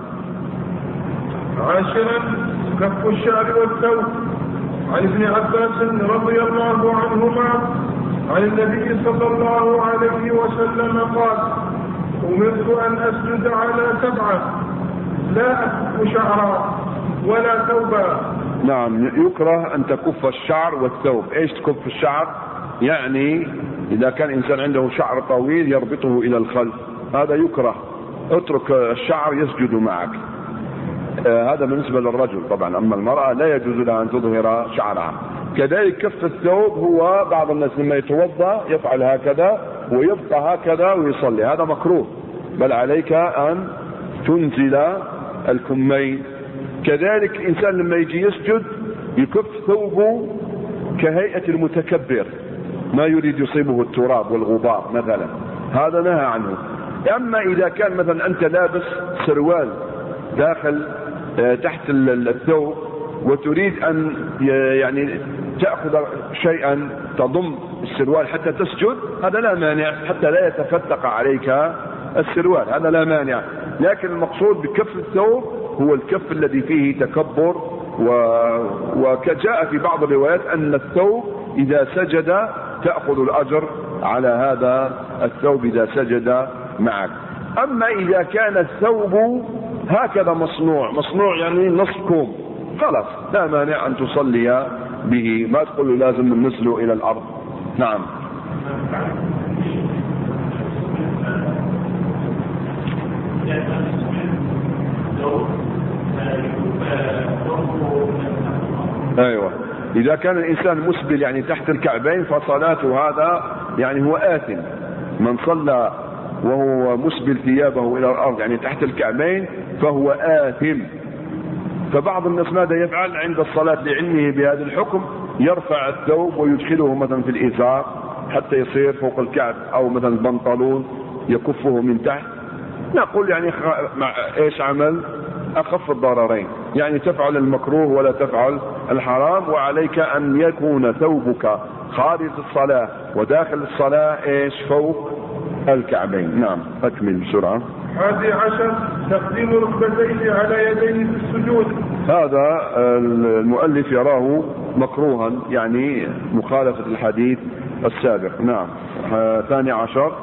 عاشرا كف الشعر والثوب. عن ابن عباس رضي الله عنهما عن النبي صلى الله عليه وسلم قال: أمرت أن أسجد على 7 لا أكف شعرا ولا ثوبا. نعم، يكره أن تكف الشعر والثوب. إيش تكف الشعر؟ يعني إذا كان إنسان عنده شعر طويل يربطه إلى الخلف، هذا يكره. اترك الشعر يسجد معك. هذا بالنسبة للرجل طبعا. أما المرأة لا يجوز لها أن تظهر شعرها. كذلك كف الثوب، هو بعض الناس لما يتوضأ يفعل هكذا ويبقى هكذا ويصلي، هذا مكروه، بل عليك أن تنزل الكمين. كذلك الإنسان لما يجي يسجد يكف ثوبه كهيئة المتكبر، ما يريد يصيبه التراب والغبار مثلا، هذا نهى عنه. أما إذا كان مثلا أنت لابس سروال داخل تحت الثوب وتريد أن يعني تأخذ شيئا تضم السروال حتى تسجد، هذا لا مانع، حتى لا يتفتق عليك السروال، هذا لا مانع. لكن المقصود بكف الثوب هو الكف الذي فيه تكبر. وجاء في بعض الروايات أن الثوب إذا سجد تأخذ الأجر على هذا الثوب إذا سجد معك. أما إذا كان الثوب هكذا مصنوع يعني نصف كوم، خلاص لا مانع أن تصلي به، ما تقول لازم ننزله إلى الأرض. نعم. أيوة، إذا كان الإنسان مسبل يعني تحت الكعبين فصلاته هذا يعني هو آثم. من صلى وهو مسبل ثيابه إلى الأرض يعني تحت الكعبين فهو آثم. فبعض الناس ماذا يفعل عند الصلاة لعلمه بهذا الحكم؟ يرفع الثوب ويدخله مثلا في الإزار حتى يصير فوق الكعب، أو مثلا البنطلون يكفه من تحت. نقول يعني إيش عمل؟ أخف الضررين، يعني تفعل المكروه ولا تفعل الحرام. وعليك أن يكون ثوبك خارج الصلاة وداخل الصلاة إيش؟ فوق الكعبين. نعم، أكمل بسرعة. 11 تقديم ركبتيه على يديه في السجود. هذا المؤلف يراه مكروها، يعني مخالفة الحديث السابق. نعم. 12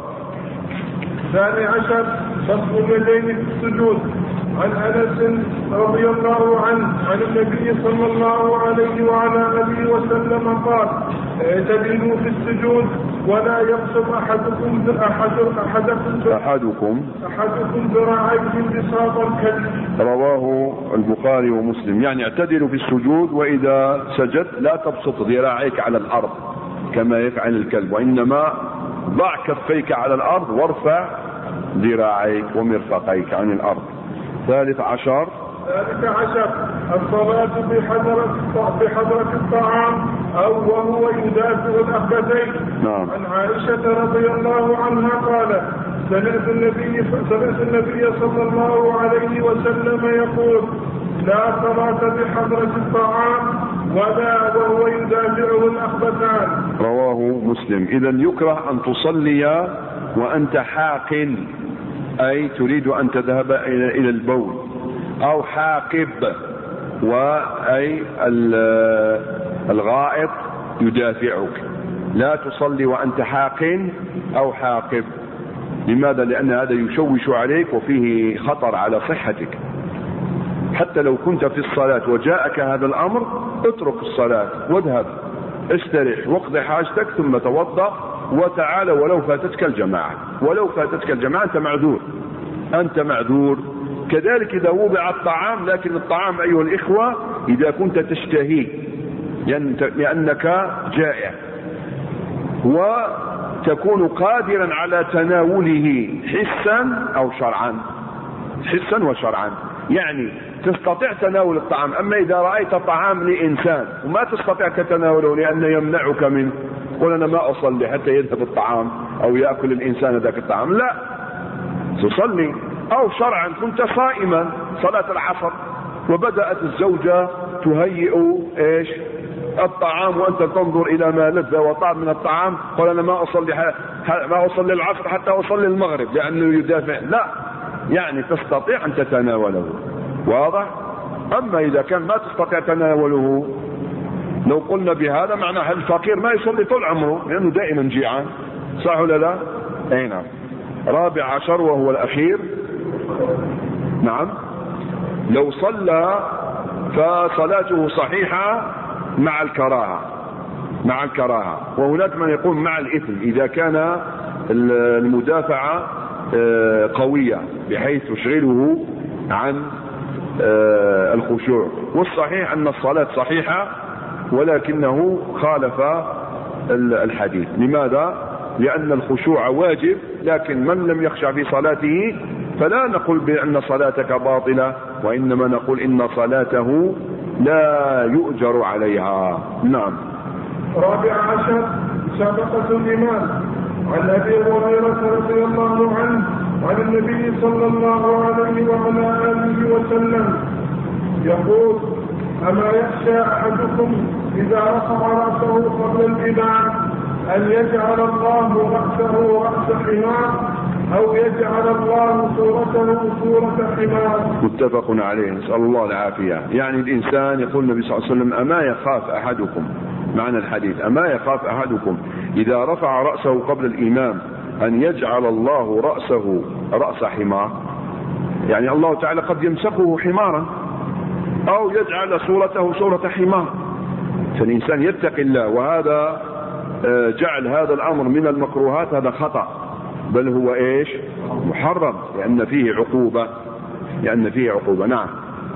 بسط اليدين في السجود. عن أنس رضي الله عنه عن النبي صلى الله عليه وعلى آله وسلم قال: اعتدلوا في السجود ولا يقصد أحدكم ذراعيه بساط الكلب. رواه البخاري ومسلم. يعني اعتدلوا في السجود، وإذا سجدت لا تبسط ذراعيك على الأرض كما يفعل الكلب، وإنما ضع كفيك على الأرض وارفع ذراعيك ومرفقيك عن الأرض. 13 الصلاة بحضرة الطعام أو وهو يدافع الأخبثين. نعم. عن عائشة رضي الله عنها قالت: سمعت النبي صلى الله عليه وسلم يقول: لا صلاة بحضرة الطعام ولا وهو يدافعه الأخبثان. رواه مسلم. إذن يكره أن تصلي وأنت حاقن، أي تريد أن تذهب إلى البول، أو حاقب وأي الغائط يدافعك. لا تصلي وأنت حاقن أو حاقب. لماذا؟ لأن هذا يشوش عليك وفيه خطر على صحتك. حتى لو كنت في الصلاة وجاءك هذا الأمر اترك الصلاة واذهب استرح واقضي حاجتك ثم توضأ وتعال ولو فاتتك الجماعة. ولو فاتتك الجماعة أنت معذور. كذلك إذا وضع الطعام، لكن الطعام أيها الإخوة إذا كنت تشتهيه لأنك جائع وتكون قادرا على تناوله حسا أو شرعا، حسا وشرعا، يعني تستطيع تناول الطعام. أما إذا رأيت طعام لإنسان وما تستطيع تناوله لأنه يمنعك منه، قل أنا ما أصلي حتى يذهب الطعام أو يأكل الإنسان ذاك الطعام، لا تصلي. أو شرعا كنت صائما صلاة العصر وبدأت الزوجة تهيئ الطعام وأنت تنظر إلى ما لذ وطعم من الطعام، قل أنا ما أصلي العصر حتى أصلي المغرب لأنه يدافع. لا، يعني تستطيع أن تتناوله. واضح؟ أما إذا كان ما تستطيع تناوله، لو قلنا بهذا معناه الفقير ما يصلي طول عمره لأنه دائما جيعان، صح ولا لا؟ أي نعم. 14 وهو الأخير، نعم، لو صلى فصلاته صحيحة مع الكراهة. وهناك من يقول مع الإثم إذا كان المدافعة قوية بحيث تشغله عن الخشوع. والصحيح أن الصلاة صحيحة ولكنه خالف الحديث. لماذا؟ لأن الخشوع واجب، لكن من لم يخشع في صلاته فلا نقول بأن صلاتك باطلة، وإنما نقول إن صلاته لا يؤجر عليها. نعم. 14 سابقة الإمام. عن أبي هريرة رضي الله عنه عن النبي صلى الله عليه وعلى آله وسلم يقول: أما يخشى أحدكم إذا رفع رأسه قبل الإمام أن يجعل الله رأسه رأس حمار أو يجعل الله صورته صورة حمار. متفق عليه، نسأل الله العافية. يعني الإنسان يقول النبي صلى الله عليه وسلم: أما يخاف أحدكم، معنى الحديث أما يخاف أحدكم إذا رفع رأسه قبل الإمام أن يجعل الله رأسه رأس حمار، يعني الله تعالى قد يمسكه حمارا أو يجعل صورته صورة حمار. فالإنسان يتقي الله، وهذا جعل هذا الأمر من المكروهات هذا خطأ، بل هو محرم، لأن فيه عقوبة. نعم.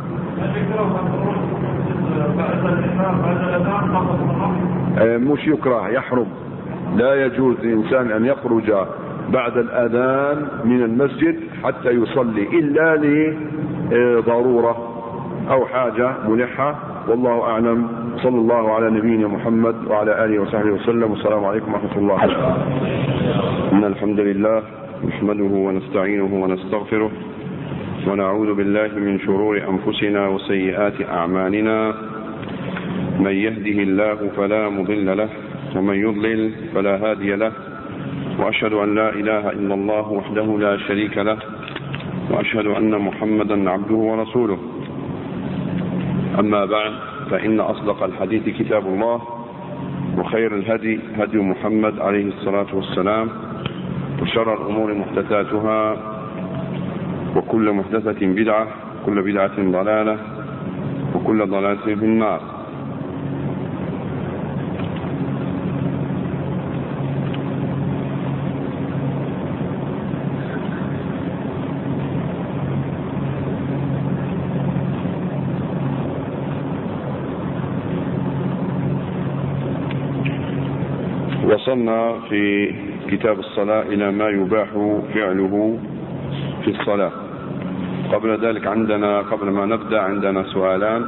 مش يكره، يحرم. لا يجوز للإنسان أن يخرج بعد الأذان من المسجد حتى يصلي إلا لضرورة أو حاجة ملحة. والله أعلم. صلى الله على نبينا محمد وعلى آله وصحبه وسلم، والسلام عليكم ورحمة الله. إن الحمد لله نحمده ونستعينه ونستغفره ونعوذ بالله من شرور أنفسنا وسيئات أعمالنا. من يهده الله فلا مضل له ومن يضلل فلا هادي له، وأشهد أن لا إله إلا الله وحده لا شريك له، وأشهد أن محمدا عبده ورسوله. أما بعد، فإن أصدق الحديث كتاب الله، وخير الهدي هدي محمد عليه الصلاة والسلام، وشر الأمور محدثاتها، وكل محدثة بدعة، وكل بدعة ضلالة، وكل ضلالة في النار. وصلنا في كتاب الصلاة إلى ما يباح فعله في الصلاة. قبل ذلك قبل ما نبدأ عندنا سؤالان.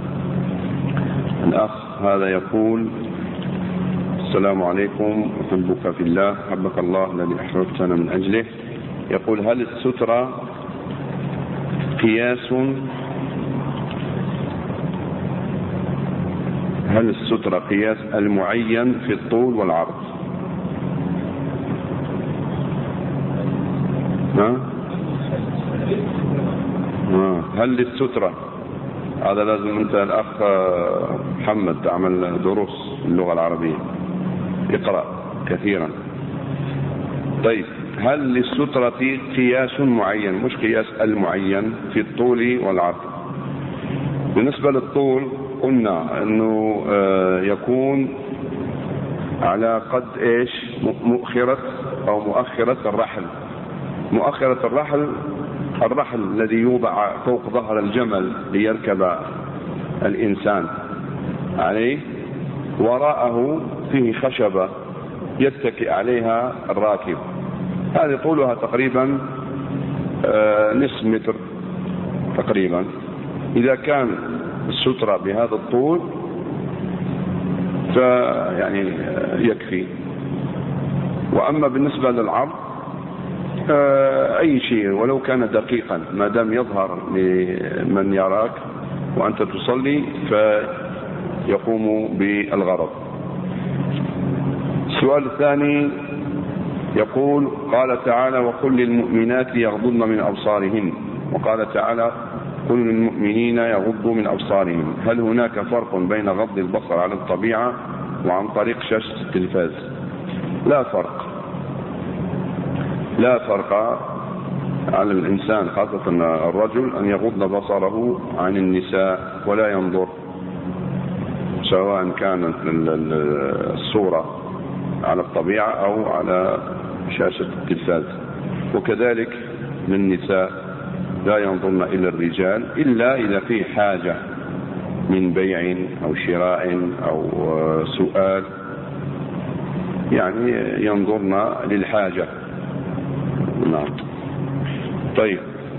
الأخ هذا يقول: السلام عليكم، أحبك في الله، حبك الله الذي أحببتنا من أجله. يقول: هل السترة قياس المعين في الطول والعرض؟ هل للسترة هذا لازم أنت الأخ محمد تعمل دروس اللغة العربية، اقرأ كثيرا. طيب، هل للسترة قياس معين؟ مش قياس المعين في الطول والعرض. بالنسبة للطول قلنا أنه يكون على قد إيش؟ مؤخرة أو مؤخرة الرحل. مؤخرة الرحل الذي يوضع فوق ظهر الجمل ليركب الإنسان عليه، وراءه فيه خشبة يتكئ عليها الراكب. هذه طولها تقريبا نصف متر تقريبا. إذا كان السترة بهذا الطول فيعني يكفي. وأما بالنسبة للعرض أي شيء ولو كان دقيقا ما دام يظهر لمن يراك وأنت تصلي فيقوم بالغرض. السؤال الثاني يقول: قال تعالى: وقل للمؤمنات يغضضن من أبصارهن، وقال تعالى: قل للمؤمنين يغضوا من أبصارهم. هل هناك فرق بين غض البصر على الطبيعة وعن طريق شاشة التلفاز؟ لا فرق على الإنسان خاصة الرجل أن يغض بصره عن النساء ولا ينظر، سواء كانت الصورة على الطبيعة أو على شاشة التلفاز. وكذلك للنساء لا ينظرن إلى الرجال إلا إذا في حاجة من بيع أو شراء أو سؤال، يعني ينظرن للحاجة. نعم. طيب،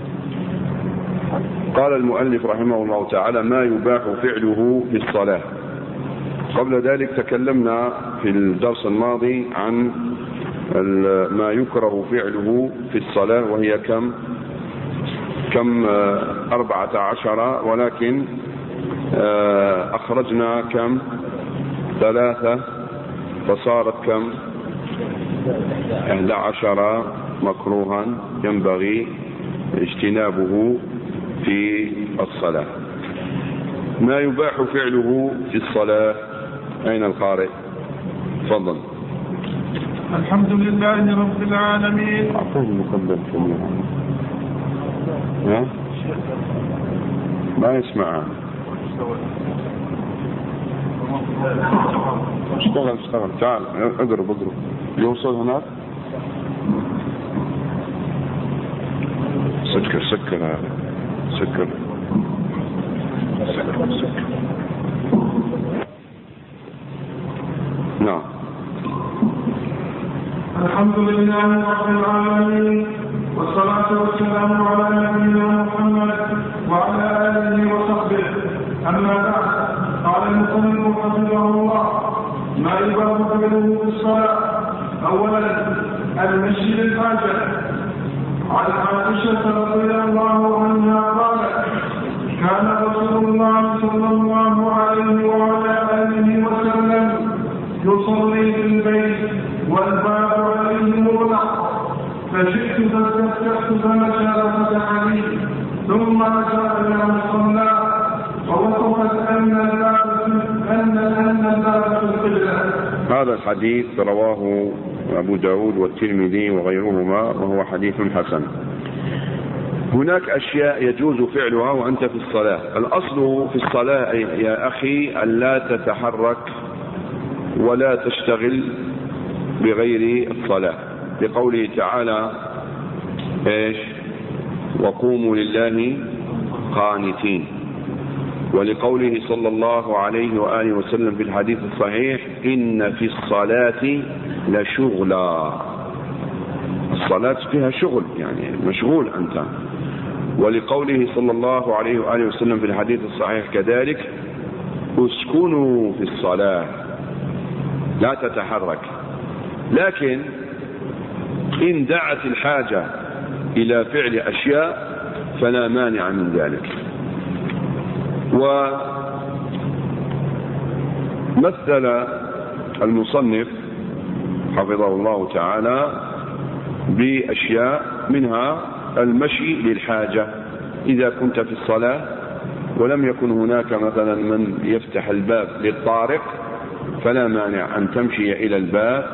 قال المؤلف رحمه الله تعالى: ما يباح فعله في الصلاة. قبل ذلك تكلمنا في الدرس الماضي عن ما يكره فعله في الصلاة، وهي كم 14، ولكن أخرجنا كم 3، فصارت كم 11 مكروها ينبغي اجتنابه في الصلاة. ما يباح فعله في الصلاة. أين القارئ؟ تفضل. الحمد لله رب العالمين. أعطيه المقدم جميعا. ما يسمع. اشتغل تعال اقرب يوصل هناك. سكر. نعم. الحمد لله رب العالمين، والصلاة والسلام على نبينا محمد وعلى آله وصحبه. أما بعد، قال المصنف حفظه الله: ما يباح فعله في الصلاة. أولا، المشي للحاجة. عن عائشة رضي الله عنها قالت: كان رسول الله صلى الله عليه وعلى آله وسلم يصلي في البيت والباب عليه مغلق، فجئت فاستفتحت فمشى ففتح لي، ثم مشى إلى مصلى ووقفت أن الباب في القبلة. هذا الحديث رواه أبو داود والترمذي وغيرهما، وهو حديث حسن. هناك أشياء يجوز فعلها وأنت في الصلاة. الأصل في الصلاة يا أخي أن لا تتحرك ولا تشتغل بغير الصلاة، لقوله تعالى: إيش؟ وقوموا لله قانتين. ولقوله صلى الله عليه وآله وسلم في الحديث الصحيح: إن في الصلاة لشغلا. الصلاة فيها شغل، يعني مشغول أنت. ولقوله صلى الله عليه وآله وسلم في الحديث الصحيح كذلك: اسكنوا في الصلاة، لا تتحرك. لكن إن دعت الحاجة إلى فعل أشياء فلا مانع من ذلك. ومثل المصنف حفظه الله تعالى بأشياء منها المشي للحاجة. إذا كنت في الصلاة ولم يكن هناك مثلا من يفتح الباب للطارق، فلا مانع أن تمشي إلى الباب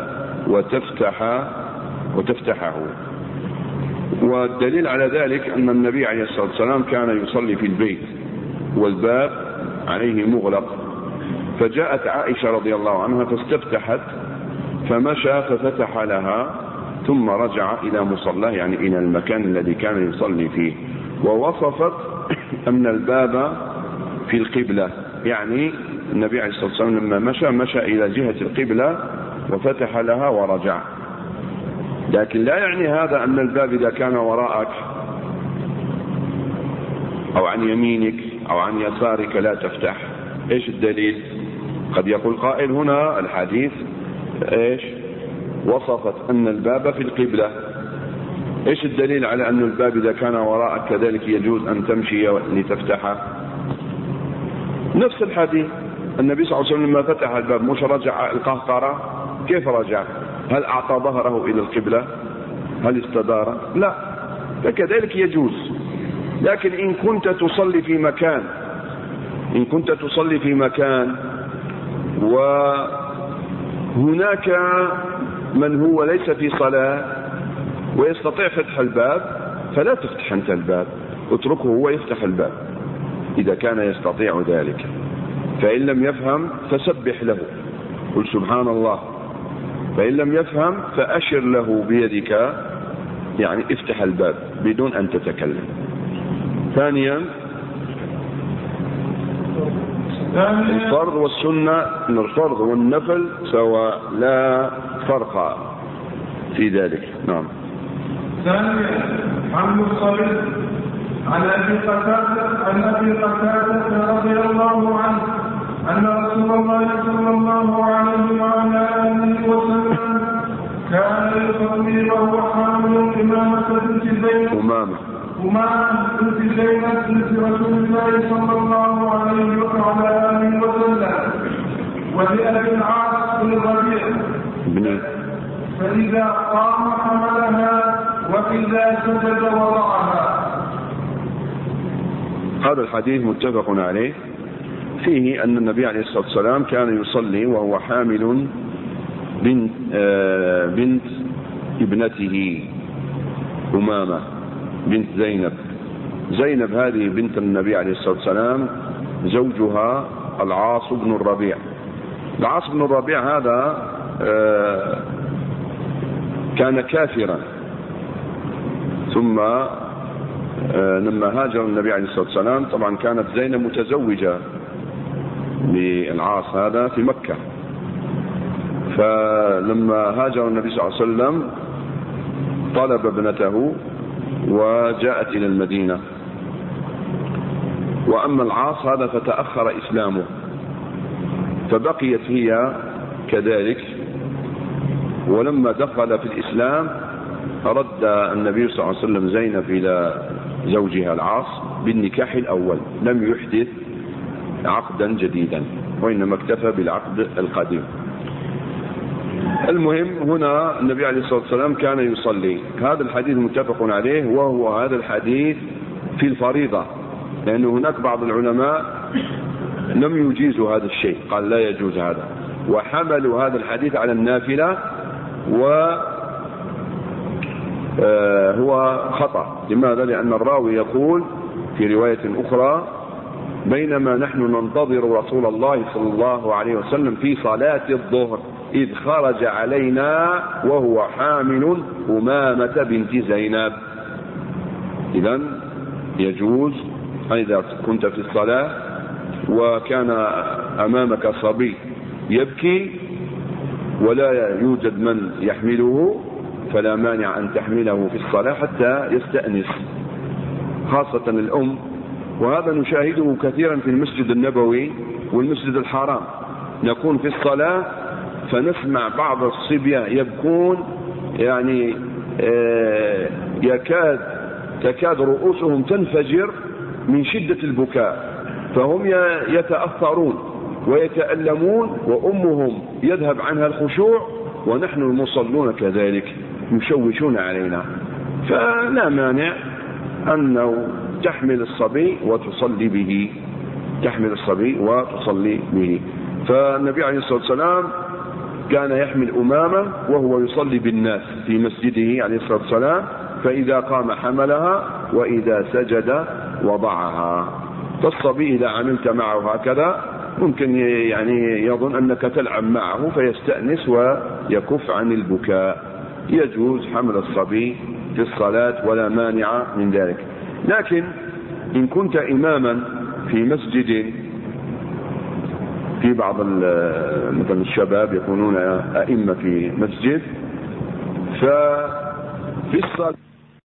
وتفتحه. والدليل على ذلك أن النبي عليه الصلاة والسلام كان يصلي في البيت والباب عليه مغلق، فجاءت عائشة رضي الله عنها فاستفتحت، فمشى ففتح لها ثم رجع إلى مصلاه، يعني إلى المكان الذي كان يصلي فيه. ووصفت أن الباب في القبلة، يعني النبي عليه الصلاة والسلام لما مشى إلى جهة القبلة وفتح لها ورجع. لكن لا يعني هذا أن الباب إذا كان وراءك أو عن يمينك أو عن يسارك لا تفتح. إيش الدليل؟ قد يقول قائل هنا الحديث إيش وصفت أن الباب في القبلة، إيش الدليل على أن الباب إذا كان وراءك كذلك يجوز أن تمشي لتفتحه؟ نفس الحديث، النبي صلى الله عليه وسلم لما فتح الباب مش رجع القهقرة، كيف رجع؟ هل أعطى ظهره إلى القبلة؟ هل استدار؟ لا، فكذلك يجوز. لكن إن كنت تصلي في مكان وهناك من هو ليس في صلاة ويستطيع فتح الباب، فلا تفتح أنت الباب، اتركه هو يفتح الباب إذا كان يستطيع ذلك. فإن لم يفهم فسبح له، قل سبحان الله. فإن لم يفهم فأشر له بيدك، يعني افتح الباب بدون أن تتكلم. ثانيا الفرض والسنة، الفرض والنفل سواء، لا فرق في ذلك. نعم. ثانيا حمل الصليب. عن أبي قتادة رضي الله عنه أن رسول الله صلى الله عليه وعلى آله وسلم كان يصلي وهو حامل إمامة بنت زينب بنت رسول الله صلى الله عليه وعلى آله وسلم، ولأبي العاص بن الربيع، فإذا قام حملها وإذا سجد وضعها. هذا الحديث متفق عليه، فيه أن النبي عليه الصلاة والسلام كان يصلي وهو حامل بنت ابنته أمامة بنت زينب هذه بنت النبي عليه الصلاة والسلام زوجها العاص بن الربيع. العاص بن الربيع هذا كان كافرا، ثم لما هاجر النبي عليه الصلاة والسلام، طبعا كانت زينب متزوجة بالعاص هذا في مكة، فلما هاجر النبي صلى الله عليه وسلم طلب ابنته وجاءت إلى المدينة. وأما العاص هذا فتأخر إسلامه، فبقيت هي كذلك. ولما دخل في الإسلام رد النبي صلى الله عليه وسلم زينب إلى زوجها العاص بالنكاح الأول، لم يحدث عقدا جديدا، وإنما اكتفى بالعقد القديم. المهم هنا النبي عليه الصلاة والسلام كان يصلي. هذا الحديث متفق عليه، وهو هذا الحديث في الفريضة، لأن هناك بعض العلماء لم يجيزوا هذا الشيء، قال لا يجوز هذا، وحملوا هذا الحديث على النافلة، وهو خطأ. لماذا؟ لأن الراوي يقول في رواية أخرى: بينما نحن ننتظر رسول الله صلى الله عليه وسلم في صلاة الظهر إذ خرج علينا وهو حامل أمامة بنت زينب. إذن يجوز إذا كنت في الصلاة وكان أمامك صبي يبكي ولا يوجد من يحمله، فلا مانع أن تحمله في الصلاة حتى يستأنس، خاصة الأم. وهذا نشاهده كثيرا في المسجد النبوي والمسجد الحرام، نكون في الصلاة فنسمع بعض الصبية يبكون، يعني تكاد رؤوسهم تنفجر من شدة البكاء، فهم يتأثرون ويتألمون، وأمهم يذهب عنها الخشوع، ونحن المصلون كذلك يشوشون علينا. فلا مانع أنه تحمل الصبي وتصلي به تحمل الصبي وتصلي به. فالنبي عليه الصلاة والسلام كان يحمل أمامة وهو يصلي بالناس في مسجده عليه الصلاة والسلام، فإذا قام حملها وإذا سجد وضعها. فالصبي إذا عملت معه هكذا ممكن يعني يظن أنك تلعب معه فيستأنس ويكف عن البكاء. يجوز حمل الصبي في الصلاة ولا مانع من ذلك. لكن إن كنت إماما في مسجد، في بعض مثلا الشباب يكونون أئمة في مسجد، ففي الصلاة